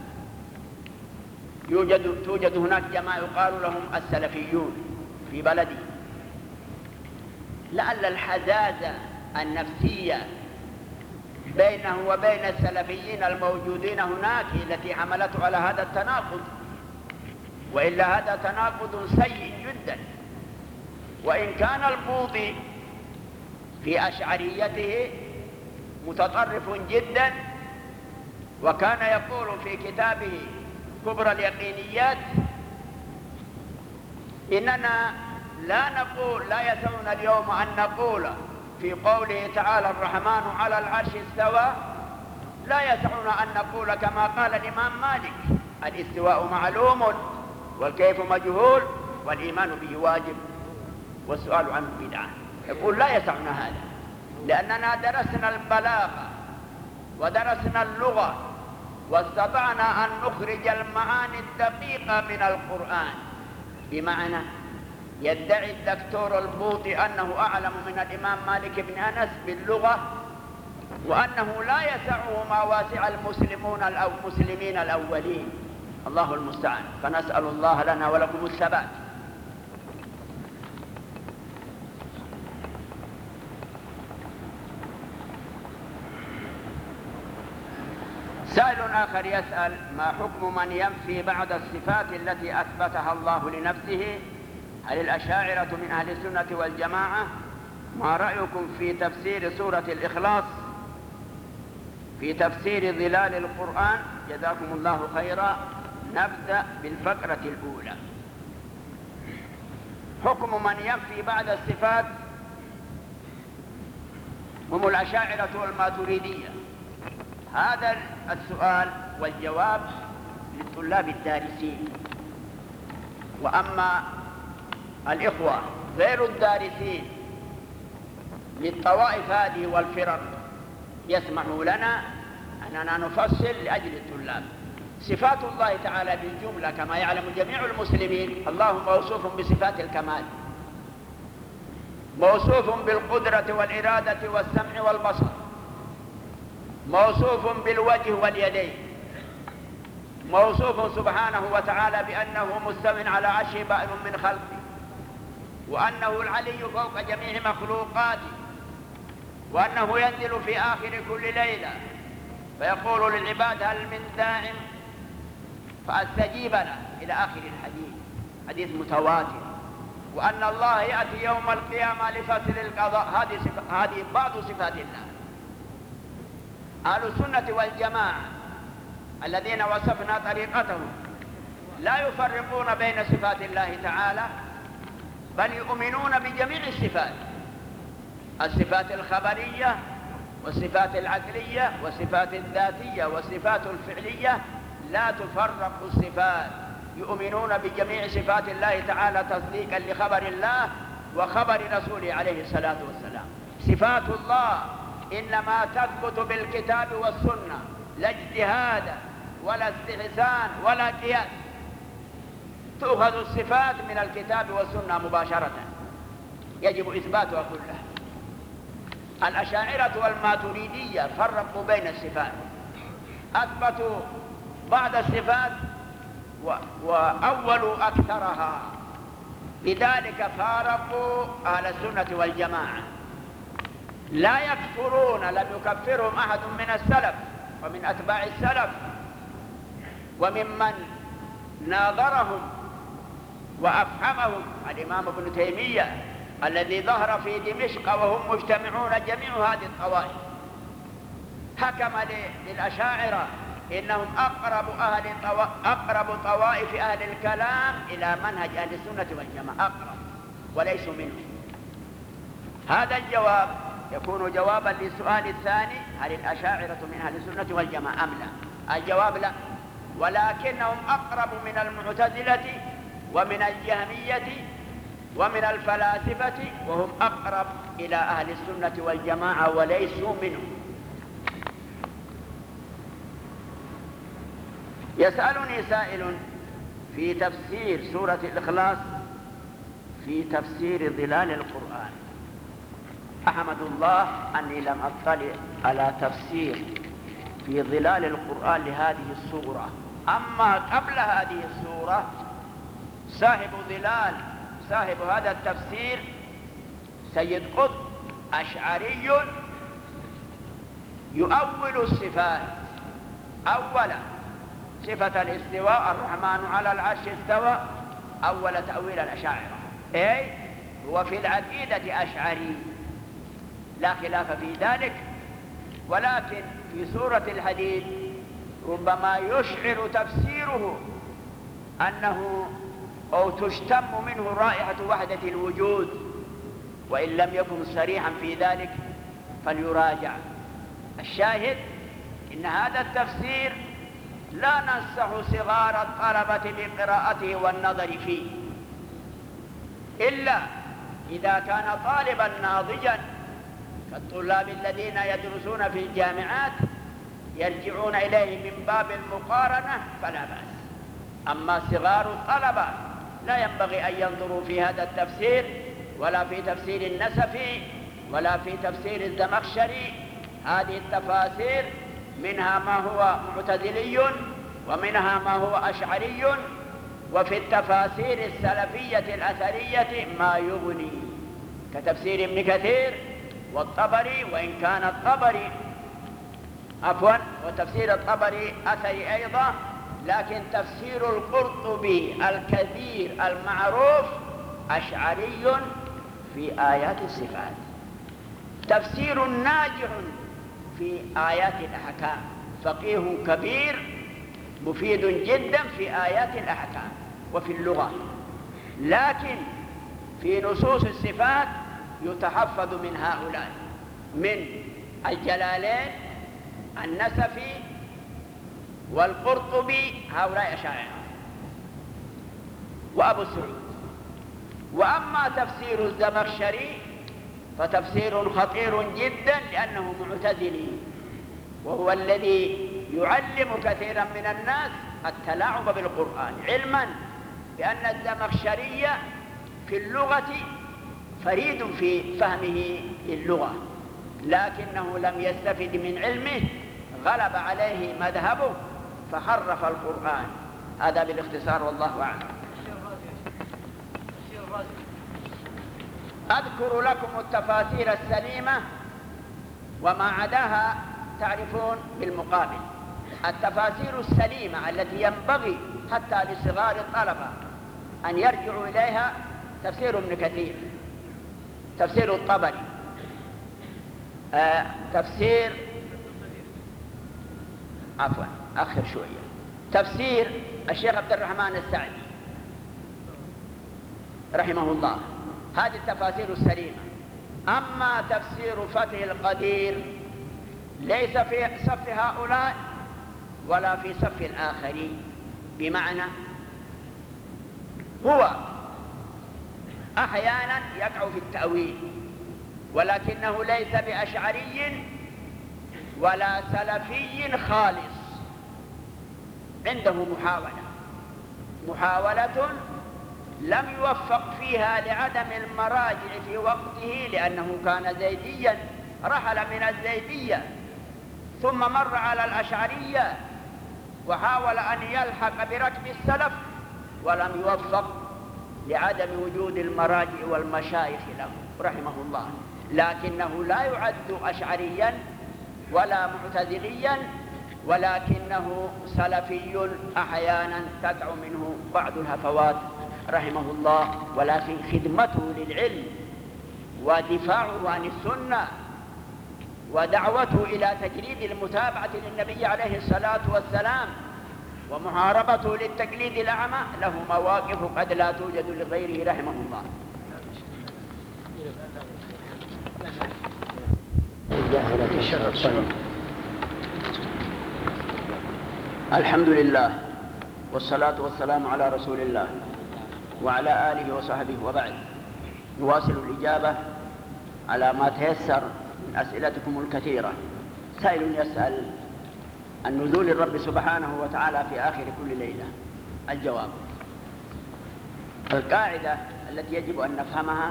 يوجد توجد هناك جماعة يقال لهم السلفيون في بلدي. لعل الحزازة النفسية بينه وبين السلفيين الموجودين هناك التي حملته على هذا التناقض، وإلا هذا تناقض سيء جدا. وإن كان البوطي في أشعريته متطرف جدا، وكان يقول في كتابه كبرى اليقينيات إننا لا نقول لا يسعنا اليوم أن نقول في قوله تعالى الرحمن على العرش استوى، لا يسعنا أن نقول كما قال الإمام مالك الاستواء معلوم والكيف مجهول والإيمان به واجب والسؤال عنه بدعة. يقول لا يسعنا هذا، لأننا درسنا البلاغة ودرسنا اللغة واستطعنا أن نخرج المعاني الدقيقة من القرآن. بمعنى يدعي الدكتور البوطي أنه أعلم من الإمام مالك بن أنس باللغة، وأنه لا يسعه ما واسع المسلمون أو المسلمين الأولين. الله المستعان، فنسأل الله لنا ولكم الثبات. سائل آخر يسأل: ما حكم من ينفي بعض الصفات التي أثبتها الله لنفسه؟ هل الأشاعرة من أهل السنة والجماعة؟ ما رأيكم في تفسير سورة الإخلاص في تفسير ظلال القرآن؟ جزاكم الله خيرا. نبدأ بالفقرة الأولى. حكم من ينفي بعض الصفات هم الأشاعرة والماتريدية. هذا السؤال والجواب للطلاب الدارسين، وأما الإخوة غير الدارسين للطوائف هذه والفرق يسمحوا لنا أننا نفصل لأجل الطلاب. صفات الله تعالى بالجملة كما يعلم جميع المسلمين: الله موصوف بصفات الكمال، موصوف بالقدرة والإرادة والسمع والبصر، موصوف بالوجه واليدين، موصوف سبحانه وتعالى بأنه مستو على عرشه بائن من خلقه، وأنه العلي فوق جميع مخلوقاته، وأنه ينزل في آخر كل ليلة فيقول للعباد: هل من داع فأستجيب له، إلى آخر الحديث، حديث متواتر. وأن الله يأتي يوم القيامة لفصل القضاء. هذه هذه بعض صفات الله. أهل السنة والجماعة الذين وصفنا طريقتهم لا يفرقون بين صفات الله تعالى، بل يؤمنون بجميع الصفات: الصفات الخبرية والصفات العقلية والصفات الذاتية والصفات الفعلية. لا تفرق الصفات، يؤمنون بجميع صفات الله تعالى تصديقا لخبر الله وخبر رسوله عليه الصلاة والسلام. صفات الله إنما تثبت بالكتاب والسنة، لا اجتهاد ولا استحسان ولا قياس. تؤخذ الصفات من الكتاب والسنة مباشرة، يجب إثباتها كلها. الأشاعرة والماتريدية فرقوا بين الصفات، أثبتوا بعض الصفات وأولوا أكثرها، لذلك فارقوا أهل السنة والجماعة. لا يكفرون، لم يكفرهم أحد من السلف ومن أتباع السلف وممن ناظرهم وأفهمهم الإمام ابن تيمية الذي ظهر في دمشق وهم مجتمعون جميع هذه الطوائف. حكم للأشاعرة إنهم أقرب أهل طو... أقرب طوائف أهل الكلام إلى منهج أهل السنة والجماعة، أقرب وليسوا منهم. هذا الجواب يكون جوابا للسؤال الثاني: هل الأشاعرة من أهل السنة والجماعة أم لا؟ الجواب لا، ولكنهم أقرب من المعتزلة ومن الجهمية ومن الفلاسفة، وهم أقرب إلى أهل السنة والجماعة وليسوا منهم. يسألني سائل في تفسير سورة الإخلاص في تفسير ظلال القرآن. أحمد الله أني لم أطلع على تفسير في ظلال القرآن لهذه السورة. أما قبل هذه السورة صاحب ظلال صاحب هذا التفسير سيد قطب أشعري يؤول الصفات. أولا صفة الاستواء: الرحمن على العرش استوى، أول تأويل الأشاعرة، أي هو في العقيدة أشعري لا خلاف في ذلك. ولكن في سورة الحديد ربما يشعر تفسيره أنه أو تشتم منه رائحة وحدة الوجود، وإن لم يكن صريحا في ذلك فليراجع. الشاهد إن هذا التفسير لا ننصح صغار الطلبة بقراءته والنظر فيه، إلا إذا كان طالبا ناضجا كالطلاب الذين يدرسون في الجامعات يرجعون إليه من باب المقارنة فلا بأس. أما صغار الطلبة لا ينبغي أن ينظروا في هذا التفسير ولا في تفسير النسفي ولا في تفسير الزمخشري. هذه التفاسير منها ما هو معتزلي ومنها ما هو أشعري، وفي التفاسير السلفية الأثرية ما يغني كتفسير ابن كثير والطبري، وإن كان الطبري عفوا وتفسير الطبري أثري أيضا، لكن تفسير القرطبي الكبير المعروف أشعري في آيات الصفات، تفسير ناجح في آيات الأحكام، فقيه كبير مفيد جدا في آيات الأحكام وفي اللغة، لكن في نصوص الصفات يتحفظ من هؤلاء، من الجلالين النسفي والقرطبي، هؤلاء أشاعرة، وأبو السعود. وأما تفسير الزمخشري فتفسير خطير جدا لأنه معتزلي، وهو الذي يعلم كثيرا من الناس التلاعب بالقرآن، علما بأن الزمخشري في اللغة فريد في فهمه للغة، لكنه لم يستفد من علمه، غلب عليه مذهبه فحرف القرآن. هذا بالاختصار والله أعلم. أذكر لكم التفاسير السليمة وما عداها تعرفون بالمقابل. التفاسير السليمة التي ينبغي حتى لصغار الطلبة أن يرجعوا إليها تفسير ابن كثير، تفسير الطبري، آه، تفسير عفوا أخر شوية تفسير الشيخ عبد الرحمن السعدي رحمه الله، هذه التفاسير السليمة. أما تفسير فتح القدير ليس في صف هؤلاء ولا في صف الآخرين، بمعنى هو أحيانا يقع في التأويل، ولكنه ليس بأشعري ولا سلفي خالص، عنده محاولة محاولة لم يوفق فيها لعدم المراجع في وقته، لأنه كان زيديا، رحل من الزيدية ثم مر على الأشعرية وحاول أن يلحق بركب السلف ولم يوفق لعدم وجود المراجع والمشايخ له رحمه الله، لكنه لا يعد أشعريا ولا معتزليا، ولكنه سلفي أحيانا تقع منه بعض الهفوات رحمه الله، ولكن خدمته للعلم ودفاعه عن السنة ودعوته إلى تجريد المتابعة للنبي عليه الصلاة والسلام ومحاربته للتقليد الأعمى له مواقف قد لا توجد لغيره رحمه الله. الحمد لله والصلاة والسلام على رسول الله وعلى آله وصحبه، وبعد نواصل الإجابة على ما تيسر من أسئلتكم الكثيرة. سائل يسأل عن نزول الرب سبحانه وتعالى في آخر كل ليلة. الجواب: القاعدة التي يجب أن نفهمها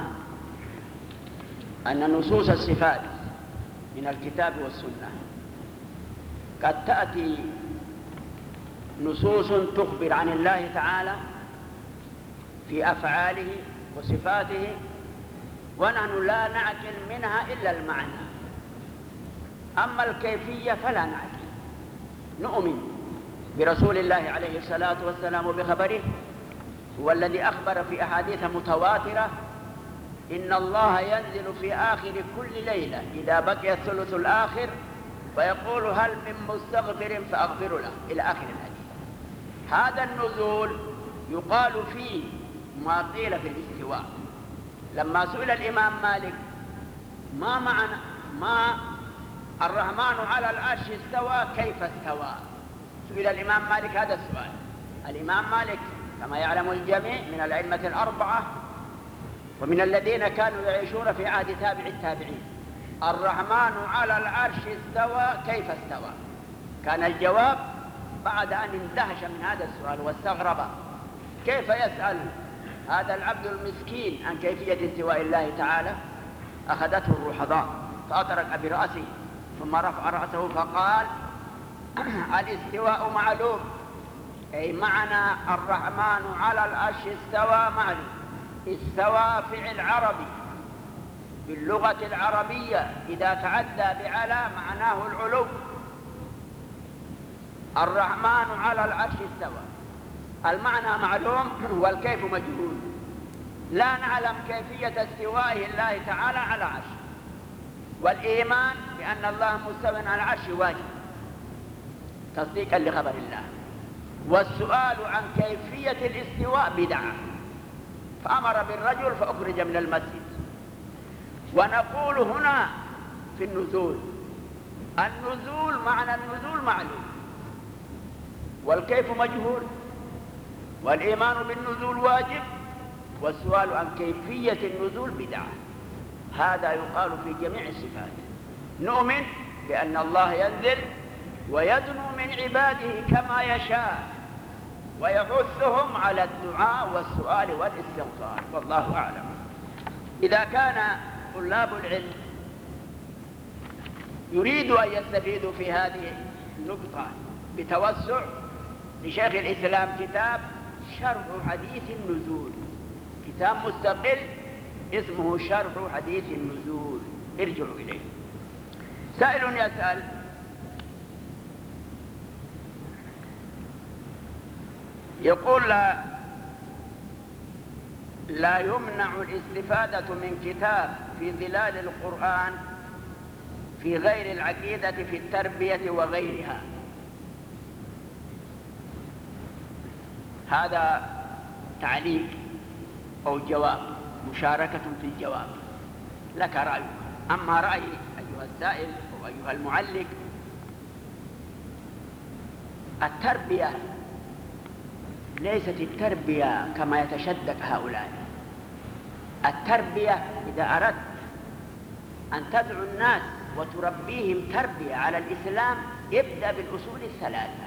أن نصوص الصفات من الكتاب والسنة قد تأتي نصوص تخبر عن الله تعالى في أفعاله وصفاته، ونحن لا نعقل منها إلا المعنى، أما الكيفية فلا نعقل. نؤمن برسول الله عليه الصلاة والسلام وبخبره، هو الذي أخبر في أحاديث متواترة إن الله ينزل في آخر كل ليلة إذا بقي الثلث الآخر فيقول هل من مستغفر فأغفر له، إلى آخر الحديث. هذا النزول يقال فيه ما قيل في الاستواء. لما سئل الإمام مالك ما معنى ما الرحمن على العرش استوى كيف استوى، سئل الإمام مالك هذا السؤال. الإمام مالك كما يعلم الجميع من الأئمة الأربعة ومن الذين كانوا يعيشون في عهد تابع التابعين. الرحمن على العرش استوى كيف استوى؟ كان الجواب بعد أن اندهش من هذا السؤال واستغرب كيف يسأل هذا العبد المسكين عن كيفية استواء الله تعالى، أخذته الرحضاء فأطرق برأسه ثم رفع رأسه فقال الاستواء معلوم، أي معنى الرحمن على العرش استوى معلوم. استوى فعل عربي باللغة العربية إذا تعدى بعلى معناه العلو، الرحمن على العرش استوى، المعنى معلوم والكيف مجهول، لا نعلم كيفية استوائه الله تعالى على عرشه، والإيمان بأن الله مستوى على العرش واجب تصديقا لخبر الله، والسؤال عن كيفية الاستواء بدعة، فأمر بالرجل فأخرج من المسجد. ونقول هنا في النزول، النزول معنى النزول معلوم والكيف مجهول، والإيمان بالنزول واجب، والسؤال عن كيفية النزول بدعة. هذا يقال في جميع الصفات. نؤمن بأن الله ينزل ويدنو من عباده كما يشاء، ويحثهم على الدعاء والسؤال والاستغفار، والله أعلم. إذا كان طلاب العلم يريدوا أن يستفيدوا في هذه النقطة بتوسع، لشيخ الإسلام كتاب شرح حديث النزول، كتاب مستقل اسمه شرح حديث النزول، ارجعوا إليه. سائل يسأل: يقول لا, لا يمنع الاستفادة من كتاب في ظلال القرآن في غير العقيدة في التربية وغيرها. هذا تعليق أو جواب، مشاركة في الجواب، لك رأيك. أما رأيي أيها السائل أو أيها المعلق، التربية ليست التربية كما يتشدق هؤلاء. التربية إذا أردت أن تدعو الناس وتربيهم تربية على الإسلام، ابدأ بالأصول الثلاثة.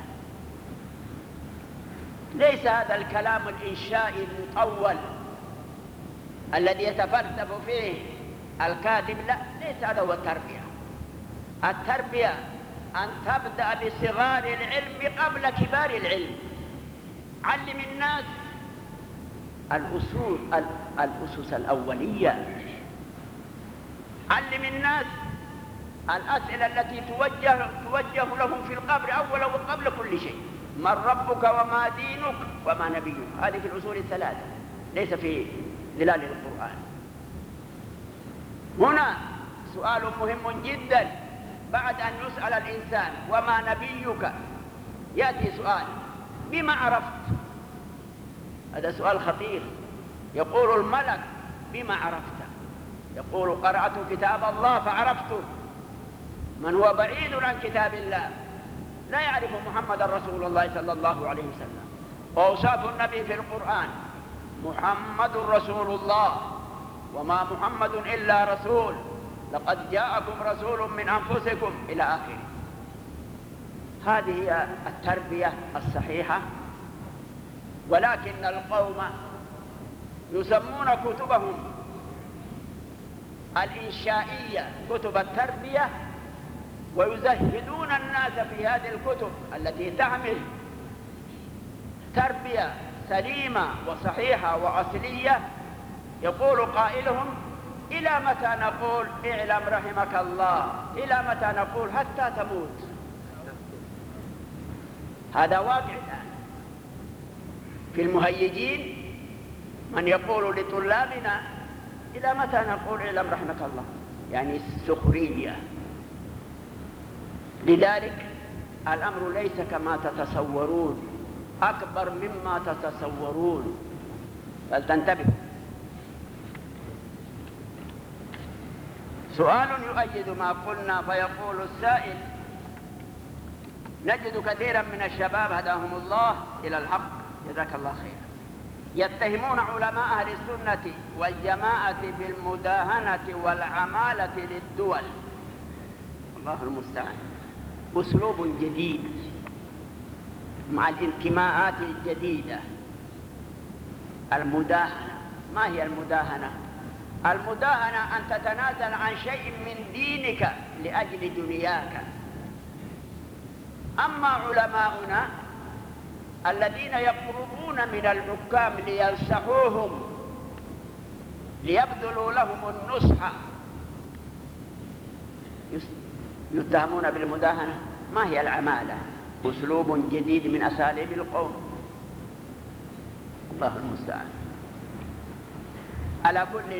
ليس هذا الكلام الإنشائي المطول الذي يتفلسف فيه الكاتب، لا، ليس هذا هو التربية. التربية أن تبدأ بصغار العلم قبل كبار العلم. علم الناس الأصول الأسس الأولية، علم الناس الأسئلة التي توجه, توجه لهم في القبر أولا وقبل كل شيء: من ربك وما دينك وما نبيك. هذه في الأصول الثلاثة، ليس في ظلال القرآن. هنا سؤال مهم جدا، بعد أن يسأل الإنسان وما نبيك، يأتي سؤال: بما عرفت؟ هذا سؤال خطير. يقول الملك: بما عرفت؟ يقول: قرأت كتاب الله فعرفته. من هو بعيد عن كتاب الله لا يعرف محمد رسول الله صلى الله عليه وسلم. وأوصاف النبي في القرآن: محمد رسول الله، وما محمد إلا رسول، لقد جاءكم رسول من أنفسكم، إلى آخره. هذه هي التربية الصحيحة. ولكن القوم يسمون كتبهم الإنشائية كتب التربية، ويزهدون الناس في هذه الكتب التي تعمل تربية سليمة وصحيحة وأصلية. يقول قائلهم: إلى متى نقول اعلم رحمك الله؟ إلى متى نقول حتى تموت؟ هذا واقع الآن في المهيجين، من يقول لطلابنا: إلى متى نقول اعلم رحمك الله؟ يعني السخرية. لذلك الأمر ليس كما تتصورون، أكبر مما تتصورون، فلتنتبهوا. سؤال يؤيد ما قلنا، فيقول السائل: نجد كثيرا من الشباب هداهم الله إلى الحق، جزاك الله خيرا، يتهمون علماء أهل السنة والجماعة بالمداهنة والعمالة للدول. الله المستعان. أسلوب جديد مع الانتماءات الجديدة. المداهنة، ما هي المداهنة؟ المداهنة أن تتنازل عن شيء من دينك لأجل دنياك. أما علماؤنا الذين يقربون من الحكام لينصحوهم، ليبذلوا لهم النصح، يتهمون بالمداهنة. ما هي العمالة؟ أسلوب جديد من أساليب القوم، الله المستعان. على كل،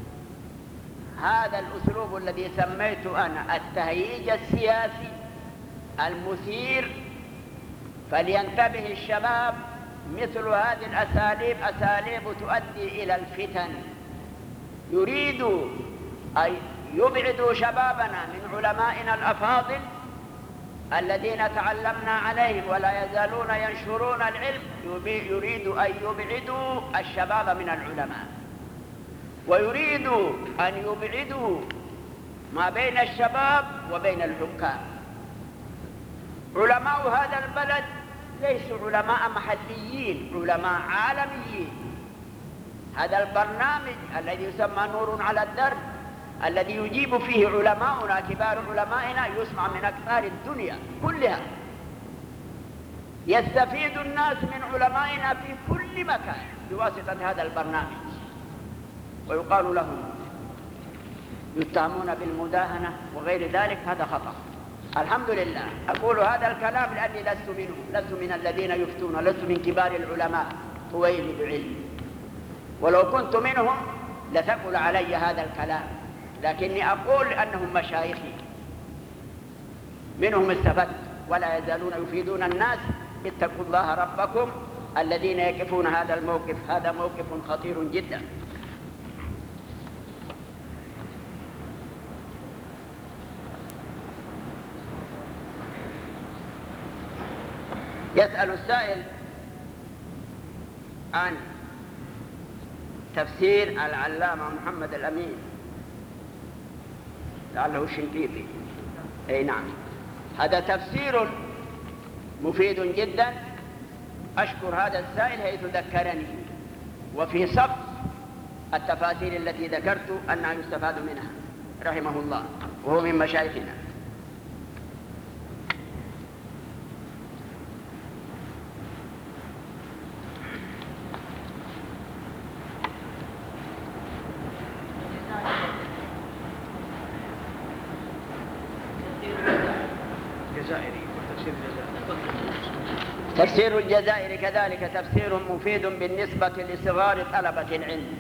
هذا الأسلوب الذي سميت أنا التهييج السياسي المثير، فلينتبه الشباب. مثل هذه الأساليب أساليب تؤدي إلى الفتن. يريد أن يبعدوا شبابنا من علمائنا الأفاضل الذين تعلمنا عليهم ولا يزالون ينشرون العلم. يريد أن يبعدوا الشباب من العلماء، ويريد أن يبعدوا ما بين الشباب وبين الحكام. علماء هذا البلد ليسوا علماء محليين، علماء عالميين. هذا البرنامج الذي يسمى نور على الدرب، الذي يجيب فيه علماؤنا كبار علمائنا، يسمع من أقطار الدنيا كلها. يستفيد الناس من علمائنا في كل مكان بواسطة هذا البرنامج، ويقال لهم يتهمون بالمداهنة وغير ذلك. هذا خطأ. الحمد لله أقول هذا الكلام لأني لست منهم، لست من الذين يفتون، لست من كبار العلماء طويل بعلم، ولو كنت منهم لثقل علي هذا الكلام، لكني أقول أنهم مشايخي، منهم استفدت ولا يزالون يفيدون الناس. اتقوا الله ربكم الذين يقفون هذا الموقف، هذا موقف خطير جدا. يسأل السائل عن تفسير العلامة محمد الأمين، لعله الشنقيطي. أي نعم، هذا تفسير مفيد جدا. أشكر هذا السائل حيث ذكرني، وفي صف التفاسير التي ذكرت أنها يستفاد منها رحمه الله، وهو من مشايخنا. تفسير الجزائر كذلك تفسير مفيد بالنسبة لصغار طلبة العلم،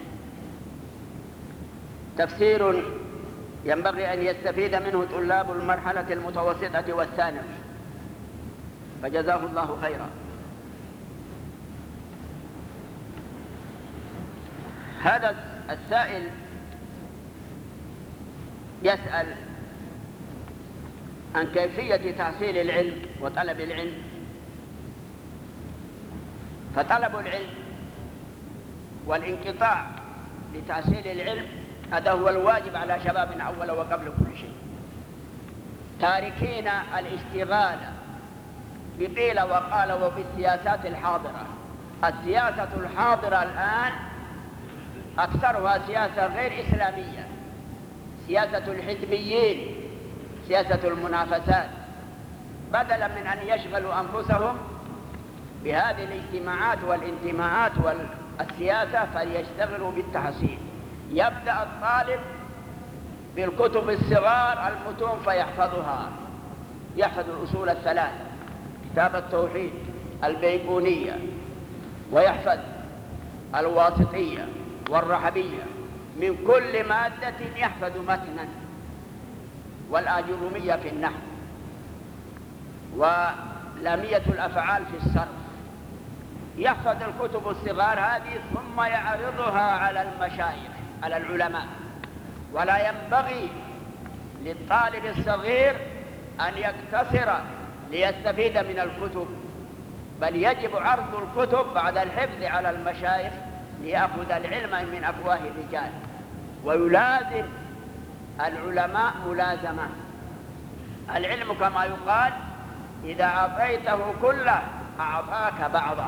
تفسير ينبغي أن يستفيد منه طلاب المرحلة المتوسطة والثانوي، فجزاه الله خيرا. هذا السائل يسأل عن كيفية تحصيل العلم وطلب العلم. فطلب العلم والانقطاع لتحصيل العلم هذا هو الواجب على شبابنا أولا وقبل كل شيء، تاركين الاشتغال بقيل وقال وبالسياسات الحاضرة. السياسة الحاضرة الآن أكثرها سياسة غير إسلامية، سياسة الحزبيين، سياسة المنافسات. بدلا من أن يشغلوا أنفسهم بهذه الاجتماعات والانتماءات والسياسة فليشتغلوا بالتحصيل. يبدأ الطالب بالكتب الصغار المتون فيحفظها، يحفظ الأصول الثلاث، كتاب التوحيد، البيقونية، ويحفظ الواسطية والرحبية. من كل مادة يحفظ متنا، والآجرومية في النحو، ولامية الأفعال في الصرف. يحفظ الكتب الصغار هذه ثم يعرضها على المشايخ، على العلماء. ولا ينبغي للطالب الصغير أن يقتصر ليستفيد من الكتب، بل يجب عرض الكتب بعد الحفظ على المشايخ ليأخذ العلم من أفواه الرجال. ويلازم العلماء ملازمة. العلم كما يقال إذا أعطيته كله أعطاك بعضه.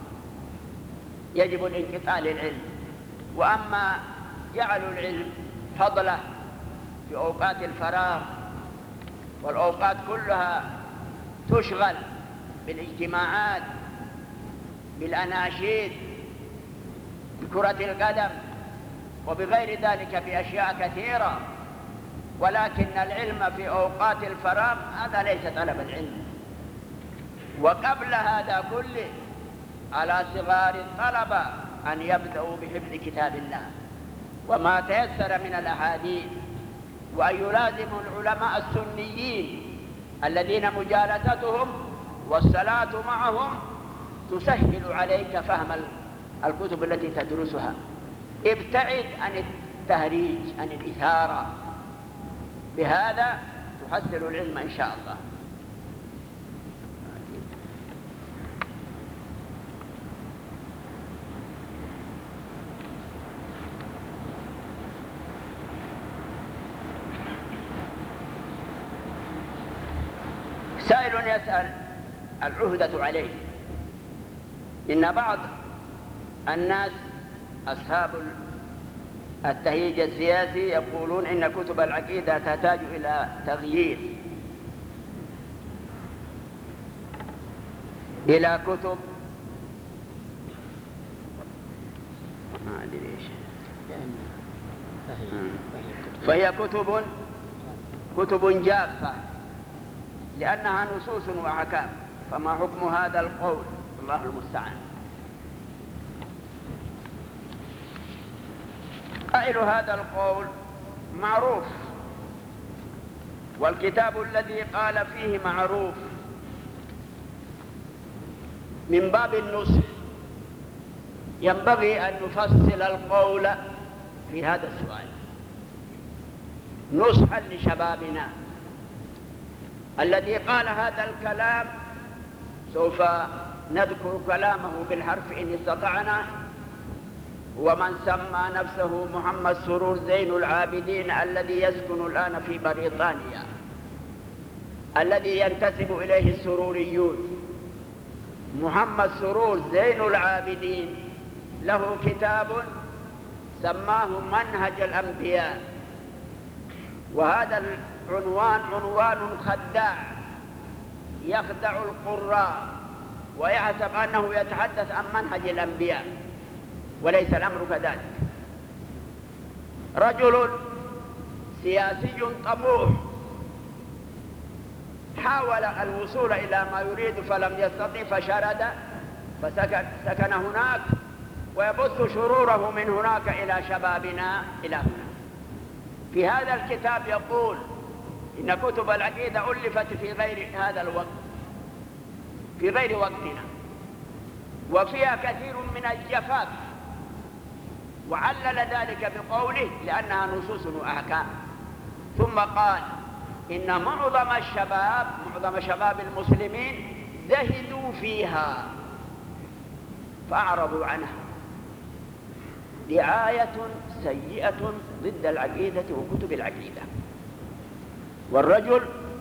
يجب الانقطاع للعلم. وأما جعلوا العلم فضله في أوقات الفراغ، والأوقات كلها تشغل بالاجتماعات، بالأناشيد، بكرة القدم، وبغير ذلك بأشياء كثيرة. ولكن العلم في أوقات الفراغ هذا ليس طلب العلم. وقبل هذا كله على صغار الطلبة أن يبدأوا بحفظ كتاب الله وما تيسر من الأحاديث، وأن يلازموا العلماء السنيين الذين مجالستهم والصلاة معهم تسهل عليك فهم الكتب التي تدرسها. ابتعد عن التهريج، عن الإثارة، بهذا تحصل العلم إن شاء الله. سائل يسأل العهدة عليه. إن بعض الناس أصحاب التهيج السياسي يقولون إن كتب العقيدة تحتاج إلى تغيير، إلى كتب ما أدري إيش، فهي كتب كتب جافة لأنها نصوص وأحكام. فما حكم هذا القول؟ الله المستعان. قائل هذا القول معروف، والكتاب الذي قال فيه معروف. من باب النصح ينبغي أن نفصل القول في هذا السؤال نصحا لشبابنا. الذي قال هذا الكلام سوف نذكر كلامه بالحرف إن استطعنا، ومن سمى نفسه محمد سرور زين العابدين الذي يسكن الآن في بريطانيا، الذي ينتسب إليه السروريون. محمد سرور زين العابدين له كتاب سماه منهج الأنبياء، وهذا العنوان عنوان خداع يخدع القراء ويحسب أنه يتحدث عن منهج الأنبياء، وليس الأمر كذلك. رجل سياسي طموح حاول الوصول إلى ما يريد فلم يستطع فشرد فسكن هناك ويبث شروره من هناك إلى شبابنا إلى هنا. في هذا الكتاب يقول إن كتب العقيدة ألفت في غير هذا الوقت، في غير وقتنا، وفيها كثير من الجفاف، وعلل ذلك بقوله لأنها نصوص وأحكام. ثم قال إن معظم الشباب معظم شباب المسلمين زهدوا فيها فأعرضوا عنها. دعاية سيئة ضد العقيدة وكتب العقيدة. والرجل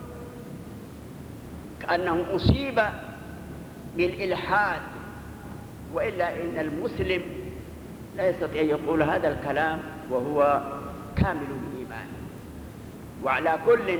كأنه أصيب بالإلحاد، وإلا إن المسلم لا يستطيع أن يقول هذا الكلام وهو كامل الإيمان. وعلى كل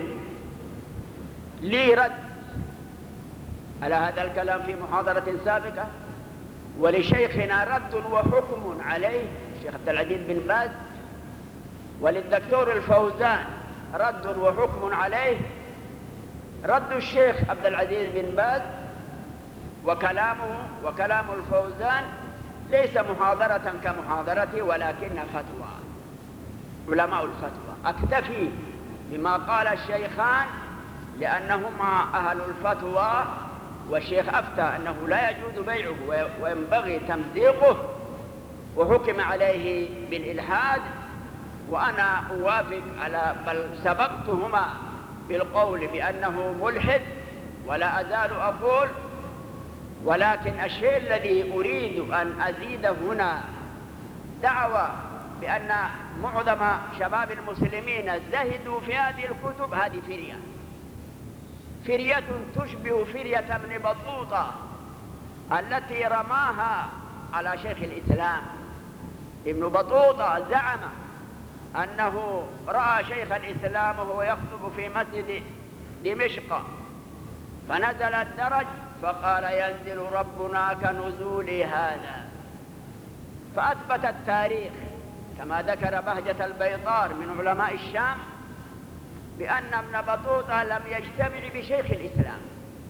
لي رد على هذا الكلام في محاضرة سابقة، ولشيخنا رد وحكم عليه الشيخ عبد العزيز بن باز، وللدكتور الفوزان رد وحكم عليه. رد الشيخ عبد العزيز بن باز وكلامه وكلام الفوزان ليس محاضرة كمحاضرتي، ولكن فتوى علماء الفتوى. أكتفي بما قال الشيخان لأنهما أهل الفتوى، والشيخ أفتى أنه لا يجوز بيعه وينبغي تمزيقه، وحكم عليه بالإلحاد، وأنا أوافق على بل سبقتهما بالقول بأنه ملحد ولا أزال أقول. ولكن الشيء الذي أريد أن أزيد هنا دعوة بأن معظم شباب المسلمين زهدوا في هذه الكتب، هذه فرية فرية تشبه فرية ابن بطوطة التي رماها على شيخ الإسلام. ابن بطوطة زعم أنه رأى شيخ الإسلام وهو يخطب في مسجد دمشق، فنزل الدرج فقال ينزل ربنا كنزول هذا. فأثبت التاريخ كما ذكر بهجة البيطار من علماء الشام بأن ابن بطوطة لم يجتمع بشيخ الإسلام،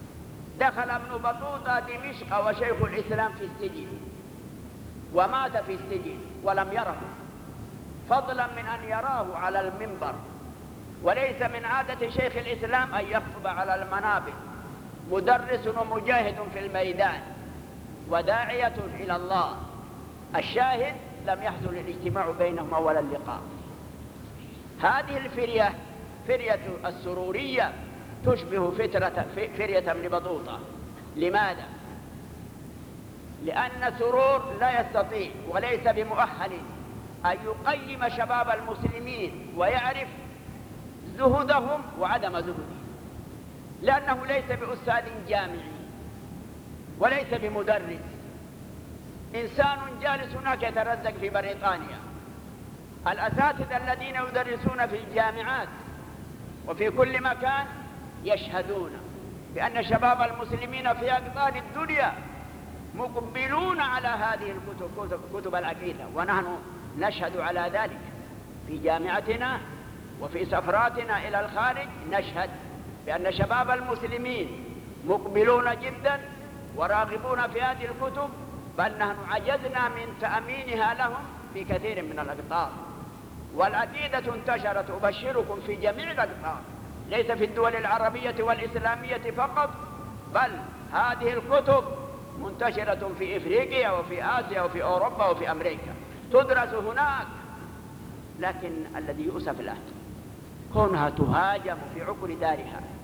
دخل ابن بطوطة دمشق وشيخ الإسلام في السجن، ومات في السجن ولم يره، فضلا من أن يراه على المنبر. وليس من عادة شيخ الإسلام أن يخطب على المنابر، مدرس ومجاهد في الميدان وداعية إلى الله. الشاهد لم يحصل الاجتماع بينهما ولا اللقاء. هذه الفرية فرية السرورية تشبه فترة فرية ابن بطوطة. لماذا؟ لأن سرور لا يستطيع وليس بمؤهل أن يقيم شباب المسلمين ويعرف زهدهم وعدم زهدهم، لأنه ليس بأستاذ جامعي وليس بمدرس، إنسان جالس هناك يترزق في بريطانيا. الأساتذة الذين يدرسون في الجامعات وفي كل مكان يشهدون بأن شباب المسلمين في أقطار الدنيا مقبلون على هذه الكتب، كتب العقيدة، ونحن نشهد على ذلك في جامعتنا وفي سفراتنا إلى الخارج. نشهد بأن شباب المسلمين مقبلون جدا وراغبون في هذه الكتب، بل نحن عجزنا من تأمينها لهم في كثير من الأقطار. والعقيدة انتشرت أبشركم في جميع الأقطار، ليس في الدول العربية والإسلامية فقط، بل هذه الكتب منتشرة في إفريقيا وفي آسيا وفي أوروبا وفي أمريكا، تدرس هناك. لكن الذي يؤسف له كونها تهاجم في عقر دارها